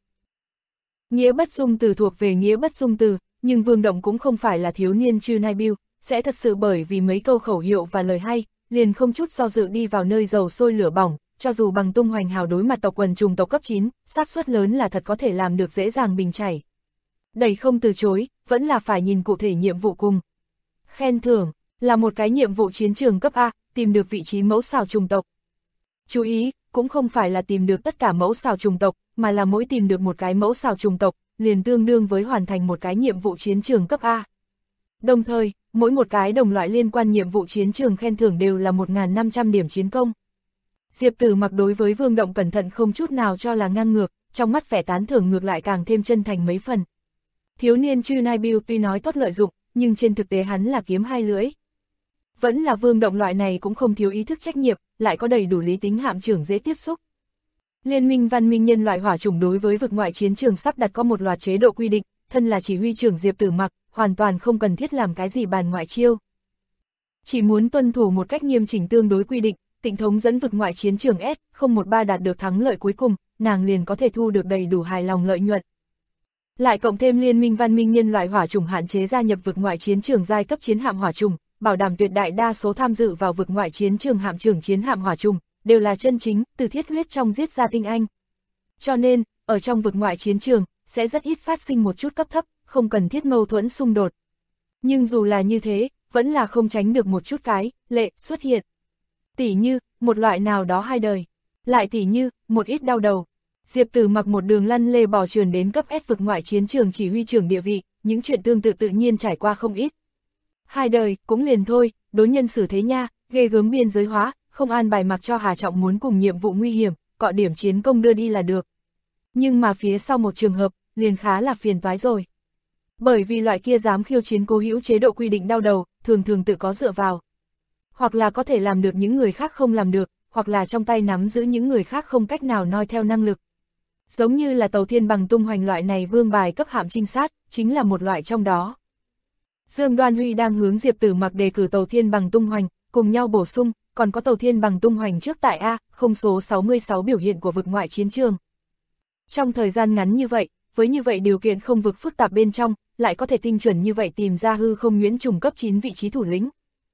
Nghĩa bất dung từ thuộc về nghĩa bất dung từ, nhưng Vương Động cũng không phải là thiếu niên Chư Nai Bill, sẽ thật sự bởi vì mấy câu khẩu hiệu và lời hay, liền không chút do dự đi vào nơi dầu sôi lửa bỏng, cho dù bằng tung hoành hào đối mặt tộc quần trùng tộc cấp 9, xác suất lớn là thật có thể làm được dễ dàng bình chảy. Đẩy không từ chối, vẫn là phải nhìn cụ thể nhiệm vụ cùng. Khen thưởng, là một cái nhiệm vụ chiến trường cấp A, tìm được vị trí mẫu xào trùng tộc. Chú ý, cũng không phải là tìm được tất cả mẫu xào trùng tộc, mà là mỗi tìm được một cái mẫu xào trùng tộc, liền tương đương với hoàn thành một cái nhiệm vụ chiến trường cấp A. Đồng thời, mỗi một cái đồng loại liên quan nhiệm vụ chiến trường khen thưởng đều là 1.500 điểm chiến công. Diệp Tử Mặc đối với Vương Động cẩn thận không chút nào cho là ngang ngược, trong mắt vẻ tán thưởng ngược lại càng thêm chân thành mấy phần. Thiếu niên Chư Nai Bill tuy nói tốt lợi dụng, nhưng trên thực tế hắn là kiếm hai lưỡi. Vẫn là Vương Động loại này cũng không thiếu ý thức trách nhiệm, lại có đầy đủ lý tính hạm trưởng dễ tiếp xúc. Liên minh văn minh nhân loại hỏa chủng đối với vực ngoại chiến trường sắp đặt có một loạt chế độ quy định, thân là chỉ huy trưởng Diệp Tử Mặc, hoàn toàn không cần thiết làm cái gì bàn ngoại chiêu. Chỉ muốn tuân thủ một cách nghiêm chỉnh tương đối quy định, Tịnh thống dẫn vực ngoại chiến trường S013 đạt được thắng lợi cuối cùng, nàng liền có thể thu được đầy đủ hài lòng lợi nhuận. Lại cộng thêm liên minh văn minh nhân loại hỏa trùng hạn chế gia nhập vực ngoại chiến trường giai cấp chiến hạm hỏa trùng, bảo đảm tuyệt đại đa số tham dự vào vực ngoại chiến trường hạm trưởng chiến hạm hỏa trùng, đều là chân chính, từ thiết huyết trong giết ra tinh anh. Cho nên, ở trong vực ngoại chiến trường, sẽ rất ít phát sinh một chút cấp thấp, không cần thiết mâu thuẫn xung đột. Nhưng dù là như thế, vẫn là không tránh được một chút cái lệ xuất hiện. Tỉ như, một loại nào đó hai đời. Lại tỉ như, một ít đau đầu. Diệp Tử Mặc một đường lăn lê bò trườn đến cấp S vực ngoại chiến trường chỉ huy trưởng địa vị, những chuyện tương tự tự nhiên trải qua không ít. Hai đời, cũng liền thôi, đối nhân xử thế nha, ghê gớm biên giới hóa, không an bài mặc cho Hà Trọng muốn cùng nhiệm vụ nguy hiểm, cọ điểm chiến công đưa đi là được. Nhưng mà phía sau một trường hợp, liền khá là phiền toái rồi. Bởi vì loại kia dám khiêu chiến cố hữu chế độ quy định đau đầu, thường thường tự có dựa vào. Hoặc là có thể làm được những người khác không làm được, hoặc là trong tay nắm giữ những người khác không cách nào noi theo năng lực. Giống như là tàu thiên bằng tung hoành loại này vương bài cấp hạm trinh sát, chính là một loại trong đó. Dương Đoan Huy đang hướng Diệp Tử Mặc đề cử tàu thiên bằng tung hoành, cùng nhau bổ sung, còn có tàu thiên bằng tung hoành trước tại A, không số 66 biểu hiện của vực ngoại chiến trường. Trong thời gian ngắn như vậy, với như vậy điều kiện không vực phức tạp bên trong, lại có thể tinh chuẩn như vậy tìm ra hư không nhuyễn trùng cấp 9 vị trí thủ lĩnh.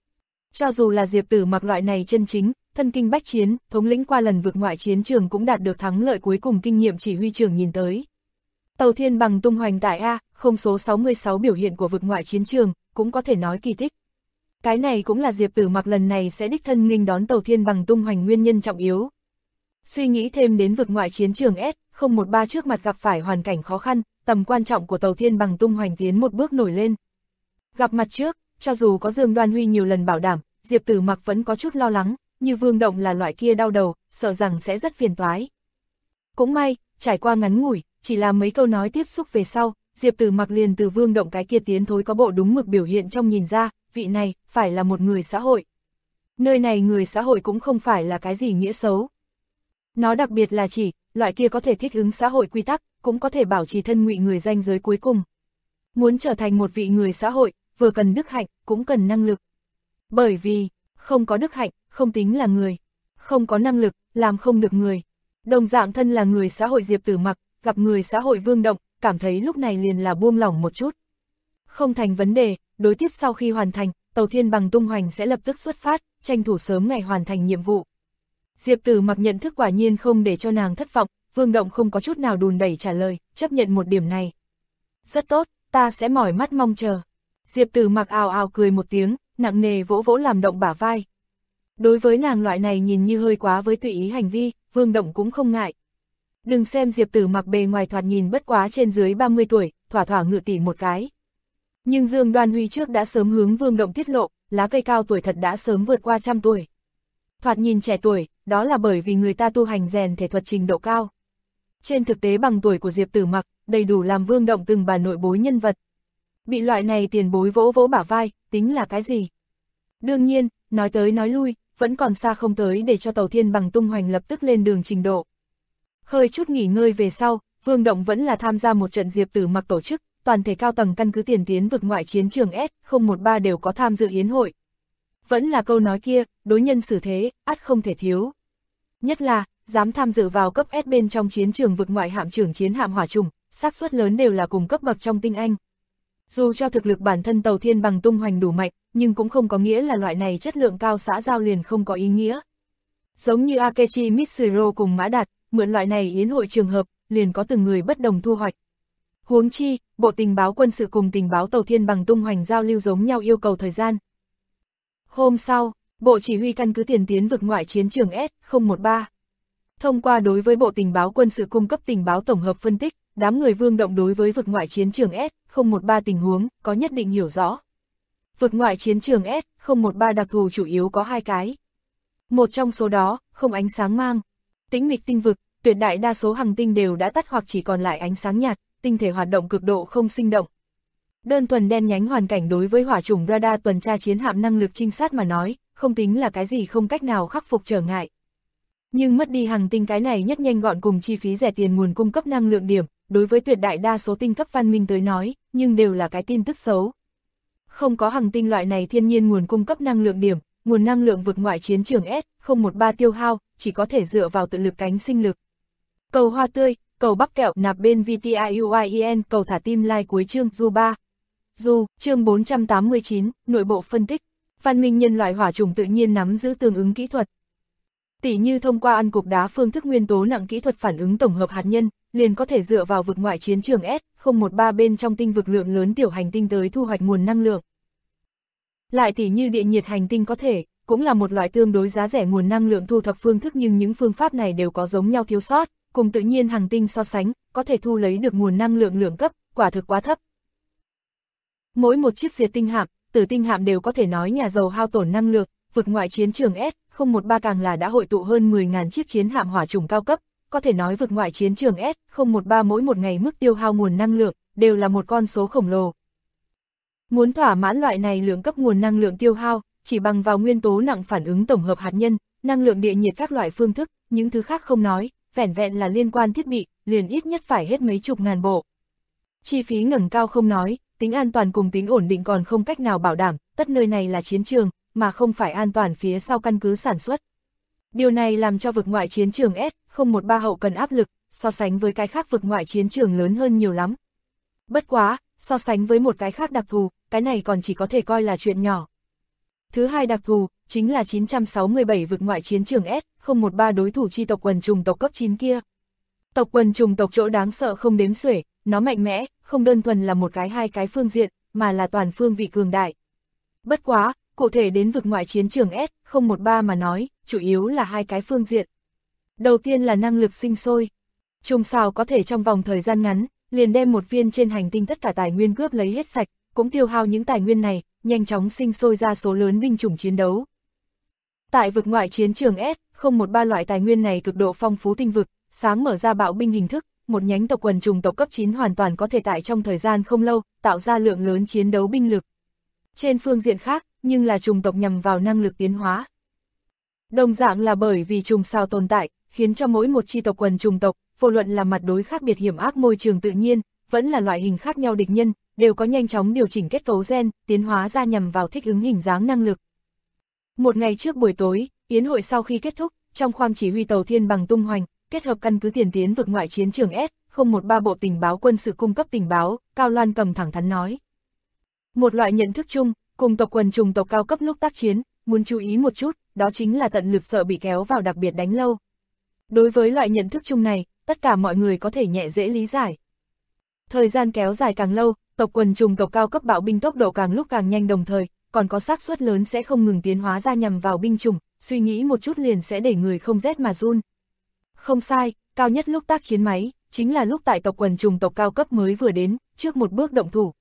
Cho dù là Diệp Tử Mặc loại này chân chính, thân kinh bách chiến, thống lĩnh qua lần vực ngoại chiến trường cũng đạt được thắng lợi cuối cùng kinh nghiệm chỉ huy trưởng nhìn tới. Tàu thiên bằng tung hoành tại A, không số 66 biểu hiện của vực ngoại chiến trường, cũng có thể nói kỳ tích. Cái này cũng là Diệp Tử Mặc lần này sẽ đích thân nghênh đón tàu thiên bằng tung hoành nguyên nhân trọng yếu. Suy nghĩ thêm đến vực ngoại chiến trường S013 trước mặt gặp phải hoàn cảnh khó khăn, tầm quan trọng của tàu thiên bằng tung hoành tiến một bước nổi lên. Gặp mặt trước, cho dù có Dương Đoan Huy nhiều lần bảo đảm, Diệp Tử Mặc vẫn có chút lo lắng, như Vương Động là loại kia đau đầu, sợ rằng sẽ rất phiền toái. Cũng may, trải qua ngắn ngủi, chỉ là mấy câu nói tiếp xúc về sau, Diệp Tử Mặc liền từ Vương Động cái kia tiến thối có bộ đúng mực biểu hiện trong nhìn ra, vị này, phải là một người xã hội. Nơi này người xã hội cũng không phải là cái gì nghĩa xấu. Nó đặc biệt là chỉ, loại kia có thể thích ứng xã hội quy tắc, cũng có thể bảo trì thân ngụy người ranh giới cuối cùng. Muốn trở thành một vị người xã hội, vừa cần đức hạnh, cũng cần năng lực. Bởi vì, không có đức hạnh, không tính là người. Không có năng lực, làm không được người. Đồng dạng thân là người xã hội Diệp Tử Mặc, gặp người xã hội Vương Động, cảm thấy lúc này liền là buông lỏng một chút. Không thành vấn đề, đối tiếp sau khi hoàn thành, tàu thiên bằng tung hoành sẽ lập tức xuất phát, tranh thủ sớm ngày hoàn thành nhiệm vụ. Diệp Tử Mặc nhận thức quả nhiên không để cho nàng thất vọng, Vương Động không có chút nào đùn đẩy trả lời, chấp nhận một điểm này. Rất tốt, ta sẽ mỏi mắt mong chờ. Diệp Tử Mặc ào ào cười một tiếng, nặng nề vỗ vỗ làm Động bả vai. Đối với nàng loại này nhìn như hơi quá với tùy ý hành vi, Vương Động cũng không ngại. Đừng xem Diệp Tử Mặc bề ngoài thoạt nhìn bất quá trên dưới 30 tuổi, thỏa thỏa ngự tỷ một cái. Nhưng Dương Đoan Huy trước đã sớm hướng Vương Động tiết lộ, lá cây cao tuổi thật đã sớm vượt qua 100 tuổi. Thoạt nhìn trẻ tuổi, đó là bởi vì người ta tu hành rèn thể thuật trình độ cao. Trên thực tế bằng tuổi của Diệp Tử Mặc, đầy đủ làm Vương Động từng bà nội bối nhân vật. Bị loại này tiền bối vỗ vỗ bả vai, tính là cái gì? Đương nhiên, nói tới nói lui, vẫn còn xa không tới để cho tàu thiên bằng tung hoành lập tức lên đường trình độ. Hơi chút nghỉ ngơi về sau, Vương Động vẫn là tham gia một trận Diệp Tử Mặc tổ chức, toàn thể cao tầng căn cứ tiền tiến vực ngoại chiến trường S013 đều có tham dự yến hội. Vẫn là câu nói kia, đối nhân xử thế, ắt không thể thiếu. Nhất là, dám tham dự vào cấp S bên trong chiến trường vực ngoại hạm trưởng chiến hạm hỏa trùng, xác suất lớn đều là cùng cấp bậc trong tinh anh. Dù cho thực lực bản thân tàu thiên bằng tung hoành đủ mạnh, nhưng cũng không có nghĩa là loại này chất lượng cao xã giao liền không có ý nghĩa. Giống như Akechi Mitsuro cùng Mã Đạt, mượn loại này yến hội trường hợp, liền có từng người bất đồng thu hoạch. Huống chi, Bộ Tình báo quân sự cùng tình báo tàu thiên bằng tung hoành giao lưu giống nhau yêu cầu thời gian. Hôm sau, Bộ Chỉ huy căn cứ tiền tiến vực ngoại chiến trường S013. Thông qua đối với Bộ Tình báo quân sự cung cấp tình báo tổng hợp phân tích, đám người Vương Động đối với vực ngoại chiến trường S013 tình huống có nhất định hiểu rõ. Vực ngoại chiến trường S013 đặc thù chủ yếu có hai cái. Một trong số đó, không ánh sáng mang. Tĩnh mịch tinh vực, tuyệt đại đa số hành tinh đều đã tắt hoặc chỉ còn lại ánh sáng nhạt, tinh thể hoạt động cực độ không sinh động. Đơn thuần đen nhánh hoàn cảnh đối với hỏa chủng radar tuần tra chiến hạm năng lực trinh sát mà nói, không tính là cái gì không cách nào khắc phục trở ngại. Nhưng mất đi hành tinh cái này nhất nhanh gọn cùng chi phí rẻ tiền nguồn cung cấp năng lượng điểm, đối với tuyệt đại đa số tinh cấp văn minh tới nói, nhưng đều là cái tin tức xấu. Không có hành tinh loại này thiên nhiên nguồn cung cấp năng lượng điểm, nguồn năng lượng vực ngoại chiến trường S013 tiêu hao, chỉ có thể dựa vào tự lực cánh sinh lực. Cầu hoa tươi, cầu bắp kẹo nạp bên VTIUIEN cầu thả tim like cuối chương Du 3. Du, chương 489, nội bộ phân tích. Văn minh nhân loại hỏa chủng tự nhiên nắm giữ tương ứng kỹ thuật. Tỉ như thông qua ăn cục đá phương thức nguyên tố nặng kỹ thuật phản ứng tổng hợp hạt nhân, liền có thể dựa vào vực ngoại chiến trường S013 bên trong tinh vực lượng lớn tiểu hành tinh tới thu hoạch nguồn năng lượng. Lại tỉ như địa nhiệt hành tinh có thể, cũng là một loại tương đối giá rẻ nguồn năng lượng thu thập phương thức, nhưng những phương pháp này đều có giống nhau thiếu sót, cùng tự nhiên hành tinh so sánh, có thể thu lấy được nguồn năng lượng lượng cấp, quả thực quá thấp. Mỗi một chiếc diệt tinh hạm, tử tinh hạm đều có thể nói nhà giàu hao tổn năng lượng, vực ngoại chiến trường S013 càng là đã hội tụ hơn 10.000 chiếc chiến hạm hỏa chủng cao cấp, có thể nói vực ngoại chiến trường S013 mỗi một ngày mức tiêu hao nguồn năng lượng, đều là một con số khổng lồ. Muốn thỏa mãn loại này lượng cấp nguồn năng lượng tiêu hao, chỉ bằng vào nguyên tố nặng phản ứng tổng hợp hạt nhân, năng lượng địa nhiệt các loại phương thức, những thứ khác không nói, vẻn vẹn là liên quan thiết bị, liền ít nhất phải hết mấy chục ngàn bộ. Chi phí ngẩng cao không nói, tính an toàn cùng tính ổn định còn không cách nào bảo đảm, tất nơi này là chiến trường, mà không phải an toàn phía sau căn cứ sản xuất. Điều này làm cho vực ngoại chiến trường S013 hậu cần áp lực, so sánh với cái khác vực ngoại chiến trường lớn hơn nhiều lắm. Bất quá, so sánh với một cái khác đặc thù, cái này còn chỉ có thể coi là chuyện nhỏ. Thứ hai đặc thù, chính là 967 vực ngoại chiến trường S013 đối thủ chi tộc quần trùng tộc cấp 9 kia. Tộc quần trùng tộc chỗ đáng sợ không đếm xuể, nó mạnh mẽ, không đơn thuần là một cái hai cái phương diện, mà là toàn phương vị cường đại. Bất quá, cụ thể đến vực ngoại chiến trường S013 mà nói, chủ yếu là hai cái phương diện. Đầu tiên là năng lực sinh sôi. Trùng sao có thể trong vòng thời gian ngắn, liền đem một viên trên hành tinh tất cả tài nguyên cướp lấy hết sạch, cũng tiêu hao những tài nguyên này, nhanh chóng sinh sôi ra số lớn binh chủng chiến đấu. Tại vực ngoại chiến trường S013 loại tài nguyên này cực độ phong phú tinh vực, sáng mở ra bạo binh hình thức, một nhánh tộc quần trùng tộc cấp 9 hoàn toàn có thể tại trong thời gian không lâu, tạo ra lượng lớn chiến đấu binh lực. Trên phương diện khác, nhưng là trùng tộc nhằm vào năng lực tiến hóa. Đồng dạng là bởi vì trùng sao tồn tại, khiến cho mỗi một chi tộc quần trùng tộc, vô luận là mặt đối khác biệt hiểm ác môi trường tự nhiên, vẫn là loại hình khác nhau địch nhân, đều có nhanh chóng điều chỉnh kết cấu gen, tiến hóa ra nhằm vào thích ứng hình dáng năng lực. Một ngày trước buổi tối, yến hội sau khi kết thúc, trong khoang chỉ huy tàu Thiên Bằng tung hoành, kết hợp căn cứ tiền tiến vực ngoại chiến trường S013 bộ tình báo quân sự cung cấp tình báo, Cao Loan cầm thẳng thắn nói. Một loại nhận thức chung, cùng tộc quần trùng tộc cao cấp lúc tác chiến, muốn chú ý một chút, đó chính là tận lực sợ bị kéo vào đặc biệt đánh lâu. Đối với loại nhận thức chung này, tất cả mọi người có thể nhẹ dễ lý giải. Thời gian kéo dài càng lâu, tộc quần trùng tộc cao cấp bạo binh tốc độ càng lúc càng nhanh, đồng thời, còn có xác suất lớn sẽ không ngừng tiến hóa ra nhằm vào binh chủng, suy nghĩ một chút liền sẽ để người không rét mà run. Không sai, cao nhất lúc tác chiến máy, chính là lúc tại tộc quần trùng tộc cao cấp mới vừa đến, trước một bước động thủ.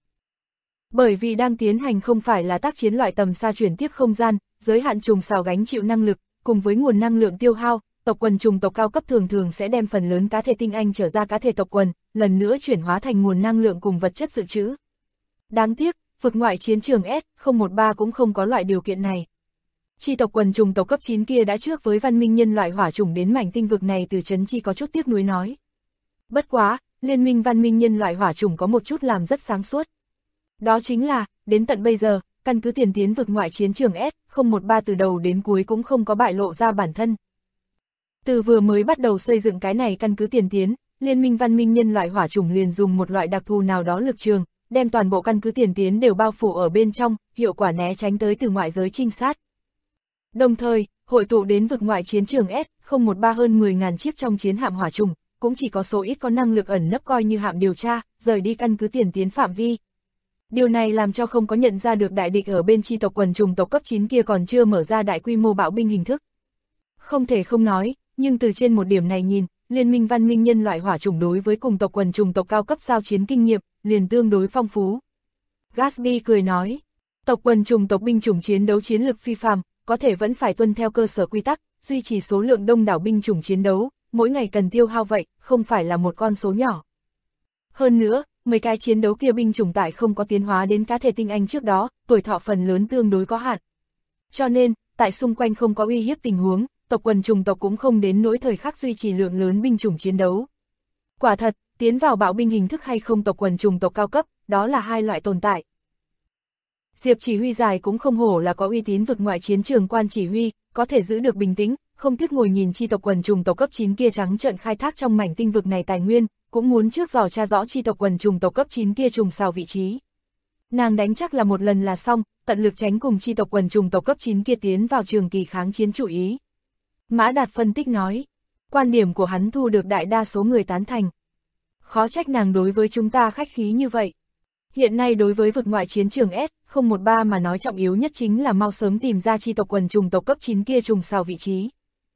Bởi vì đang tiến hành không phải là tác chiến loại tầm xa chuyển tiếp không gian, giới hạn trùng sao gánh chịu năng lực, cùng với nguồn năng lượng tiêu hao, tộc quần trùng tộc cao cấp thường thường sẽ đem phần lớn cá thể tinh anh trở ra cá thể tộc quần, lần nữa chuyển hóa thành nguồn năng lượng cùng vật chất dự trữ. Đáng tiếc, vực ngoại chiến trường S013 cũng không có loại điều kiện này. Chi tộc quần trùng tộc cấp 9 kia đã trước với văn minh nhân loại hỏa chủng đến mảnh tinh vực này từ trấn chi có chút tiếc nuối nói. Bất quá, liên minh văn minh nhân loại hỏa chủng có một chút làm rất sáng suốt. Đó chính là, đến tận bây giờ, căn cứ tiền tiến vực ngoại chiến trường S013 từ đầu đến cuối cũng không có bại lộ ra bản thân. Từ vừa mới bắt đầu xây dựng cái này căn cứ tiền tiến, liên minh văn minh nhân loại hỏa chủng liền dùng một loại đặc thù nào đó lực trường, đem toàn bộ căn cứ tiền tiến đều bao phủ ở bên trong, hiệu quả né tránh tới từ ngoại giới trinh sát. Đồng thời, hội tụ đến vực ngoại chiến trường S013 hơn 10.000 chiếc trong chiến hạm hỏa chủng, cũng chỉ có số ít có năng lực ẩn nấp coi như hạm điều tra, rời đi căn cứ tiền tiến phạm vi. Điều này làm cho không có nhận ra được đại địch ở bên chi tộc quần trùng tộc cấp 9 kia còn chưa mở ra đại quy mô bạo binh hình thức. Không thể không nói, nhưng từ trên một điểm này nhìn, liên minh văn minh nhân loại hỏa chủng đối với cùng tộc quần trùng tộc cao cấp giao chiến kinh nghiệm, liền tương đối phong phú. Gatsby cười nói, tộc quần trùng tộc binh chủng chiến đấu chiến lực phi phàm, có thể vẫn phải tuân theo cơ sở quy tắc, duy trì số lượng đông đảo binh chủng chiến đấu, mỗi ngày cần tiêu hao vậy, không phải là một con số nhỏ. Hơn nữa, mấy cái chiến đấu kia binh chủng tại không có tiến hóa đến cá thể tinh anh trước đó, tuổi thọ phần lớn tương đối có hạn. Cho nên, tại xung quanh không có uy hiếp tình huống, tộc quần trùng tộc cũng không đến nỗi thời khắc duy trì lượng lớn binh chủng chiến đấu. Quả thật, tiến vào bạo binh hình thức hay không tộc quần trùng tộc cao cấp, đó là hai loại tồn tại. Diệp chỉ huy dài cũng không hổ là có uy tín vực ngoại chiến trường quan chỉ huy, có thể giữ được bình tĩnh, không tiếc ngồi nhìn chi tộc quần trùng tộc cấp 9 kia trắng trợn khai thác trong mảnh tinh vực này tài nguyên, cũng muốn trước dò tra rõ chi tộc quần trùng tộc cấp 9 kia trùng xào vị trí. Nàng đánh chắc là một lần là xong, tận lực tránh cùng chi tộc quần trùng tộc cấp 9 kia tiến vào trường kỳ kháng chiến chủ ý. Mã Đạt phân tích nói, quan điểm của hắn thu được đại đa số người tán thành. Khó trách nàng đối với chúng ta khách khí như vậy. Hiện nay đối với vực ngoại chiến trường S013 mà nói trọng yếu nhất chính là mau sớm tìm ra chi tộc quần trùng tộc cấp 9 kia trùng xào vị trí.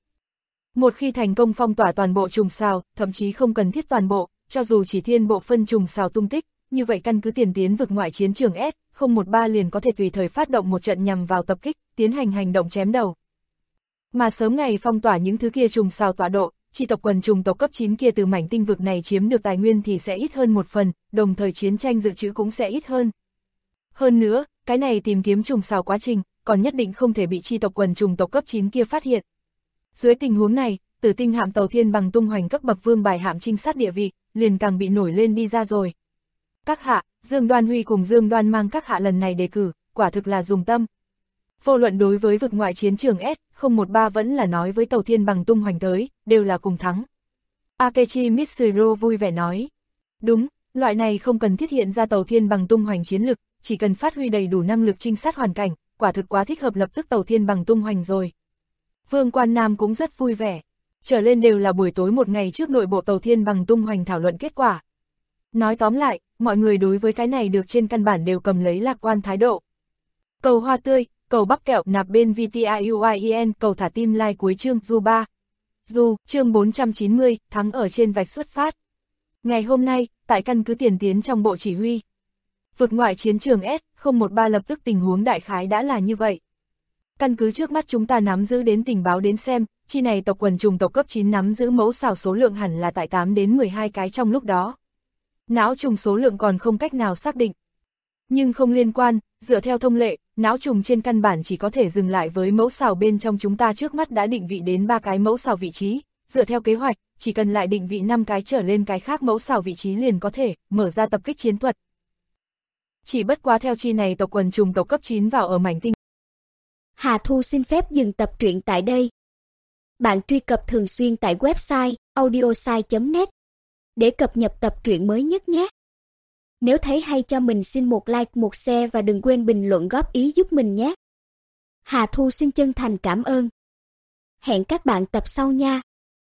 Một khi thành công phong tỏa toàn bộ trùng xào, thậm chí không cần thiết toàn bộ, cho dù chỉ thiên bộ phân trùng xào tung tích, như vậy căn cứ tiền tiến vực ngoại chiến trường S013 liền có thể tùy thời phát động một trận nhằm vào tập kích, tiến hành hành động chém đầu. Mà sớm ngày phong tỏa những thứ kia trùng xào tọa độ, chi tộc quần trùng tộc cấp 9 kia từ mảnh tinh vực này chiếm được tài nguyên thì sẽ ít hơn một phần, đồng thời chiến tranh dự trữ cũng sẽ ít hơn. Hơn nữa, cái này tìm kiếm trùng xào quá trình, còn nhất định không thể bị chi tộc quần trùng tộc cấp 9 kia phát hiện. Dưới tình huống này, Tử Tinh hạm tàu Thiên Bằng tung hoành cấp bậc vương bài hạm trinh sát địa vị, liền càng bị nổi lên đi ra rồi. Các hạ, Dương Đoan Huy cùng Dương Đoan Mang các hạ lần này đề cử, quả thực là dùng tâm. Vô luận đối với vực ngoại chiến trường S013 vẫn là nói với tàu Thiên Bằng tung hoành tới, đều là cùng thắng. Akechi Mitsuru vui vẻ nói. Đúng, loại này không cần thiết hiện ra tàu Thiên Bằng tung hoành chiến lực, chỉ cần phát huy đầy đủ năng lực trinh sát hoàn cảnh, quả thực quá thích hợp lập tức tàu Thiên Bằng tung hoành rồi. Vương Quan Nam cũng rất vui vẻ. Trở lên đều là buổi tối một ngày trước nội bộ tàu Thiên Bằng tung hoành thảo luận kết quả. Nói tóm lại, mọi người đối với cái này được trên căn bản đều cầm lấy lạc quan thái độ. Cầu hoa tươi, cầu bắp kẹo nạp bên VTIUIEN, cầu thả tim like cuối chương Du 3. Du, chương 490, thắng ở trên vạch xuất phát. Ngày hôm nay, tại căn cứ tiền tiến trong bộ chỉ huy. Vực ngoại chiến trường S013 lập tức tình huống đại khái đã là như vậy. Căn cứ trước mắt chúng ta nắm giữ đến tình báo đến xem, chi này tộc quần trùng tộc cấp 9 nắm giữ mẫu xào số lượng hẳn là tại 8 đến 12 cái trong lúc đó. Não trùng số lượng còn không cách nào xác định. Nhưng không liên quan, dựa theo thông lệ, não trùng trên căn bản chỉ có thể dừng lại với mẫu xào bên trong chúng ta trước mắt đã định vị đến 3 cái mẫu xào vị trí, dựa theo kế hoạch, chỉ cần lại định vị 5 cái trở lên cái khác mẫu xào vị trí liền có thể mở ra tập kích chiến thuật. Chỉ bất quá theo chi này tộc quần trùng tộc cấp 9 vào ở mảnh tinh. Hà Thu xin phép dừng tập truyện tại đây. Bạn truy cập thường xuyên tại website audiosai.net để cập nhật tập truyện mới nhất nhé. Nếu thấy hay cho mình xin một like, một share và đừng quên bình luận góp ý giúp mình nhé. Hà Thu xin chân thành cảm ơn. Hẹn các bạn tập sau nha.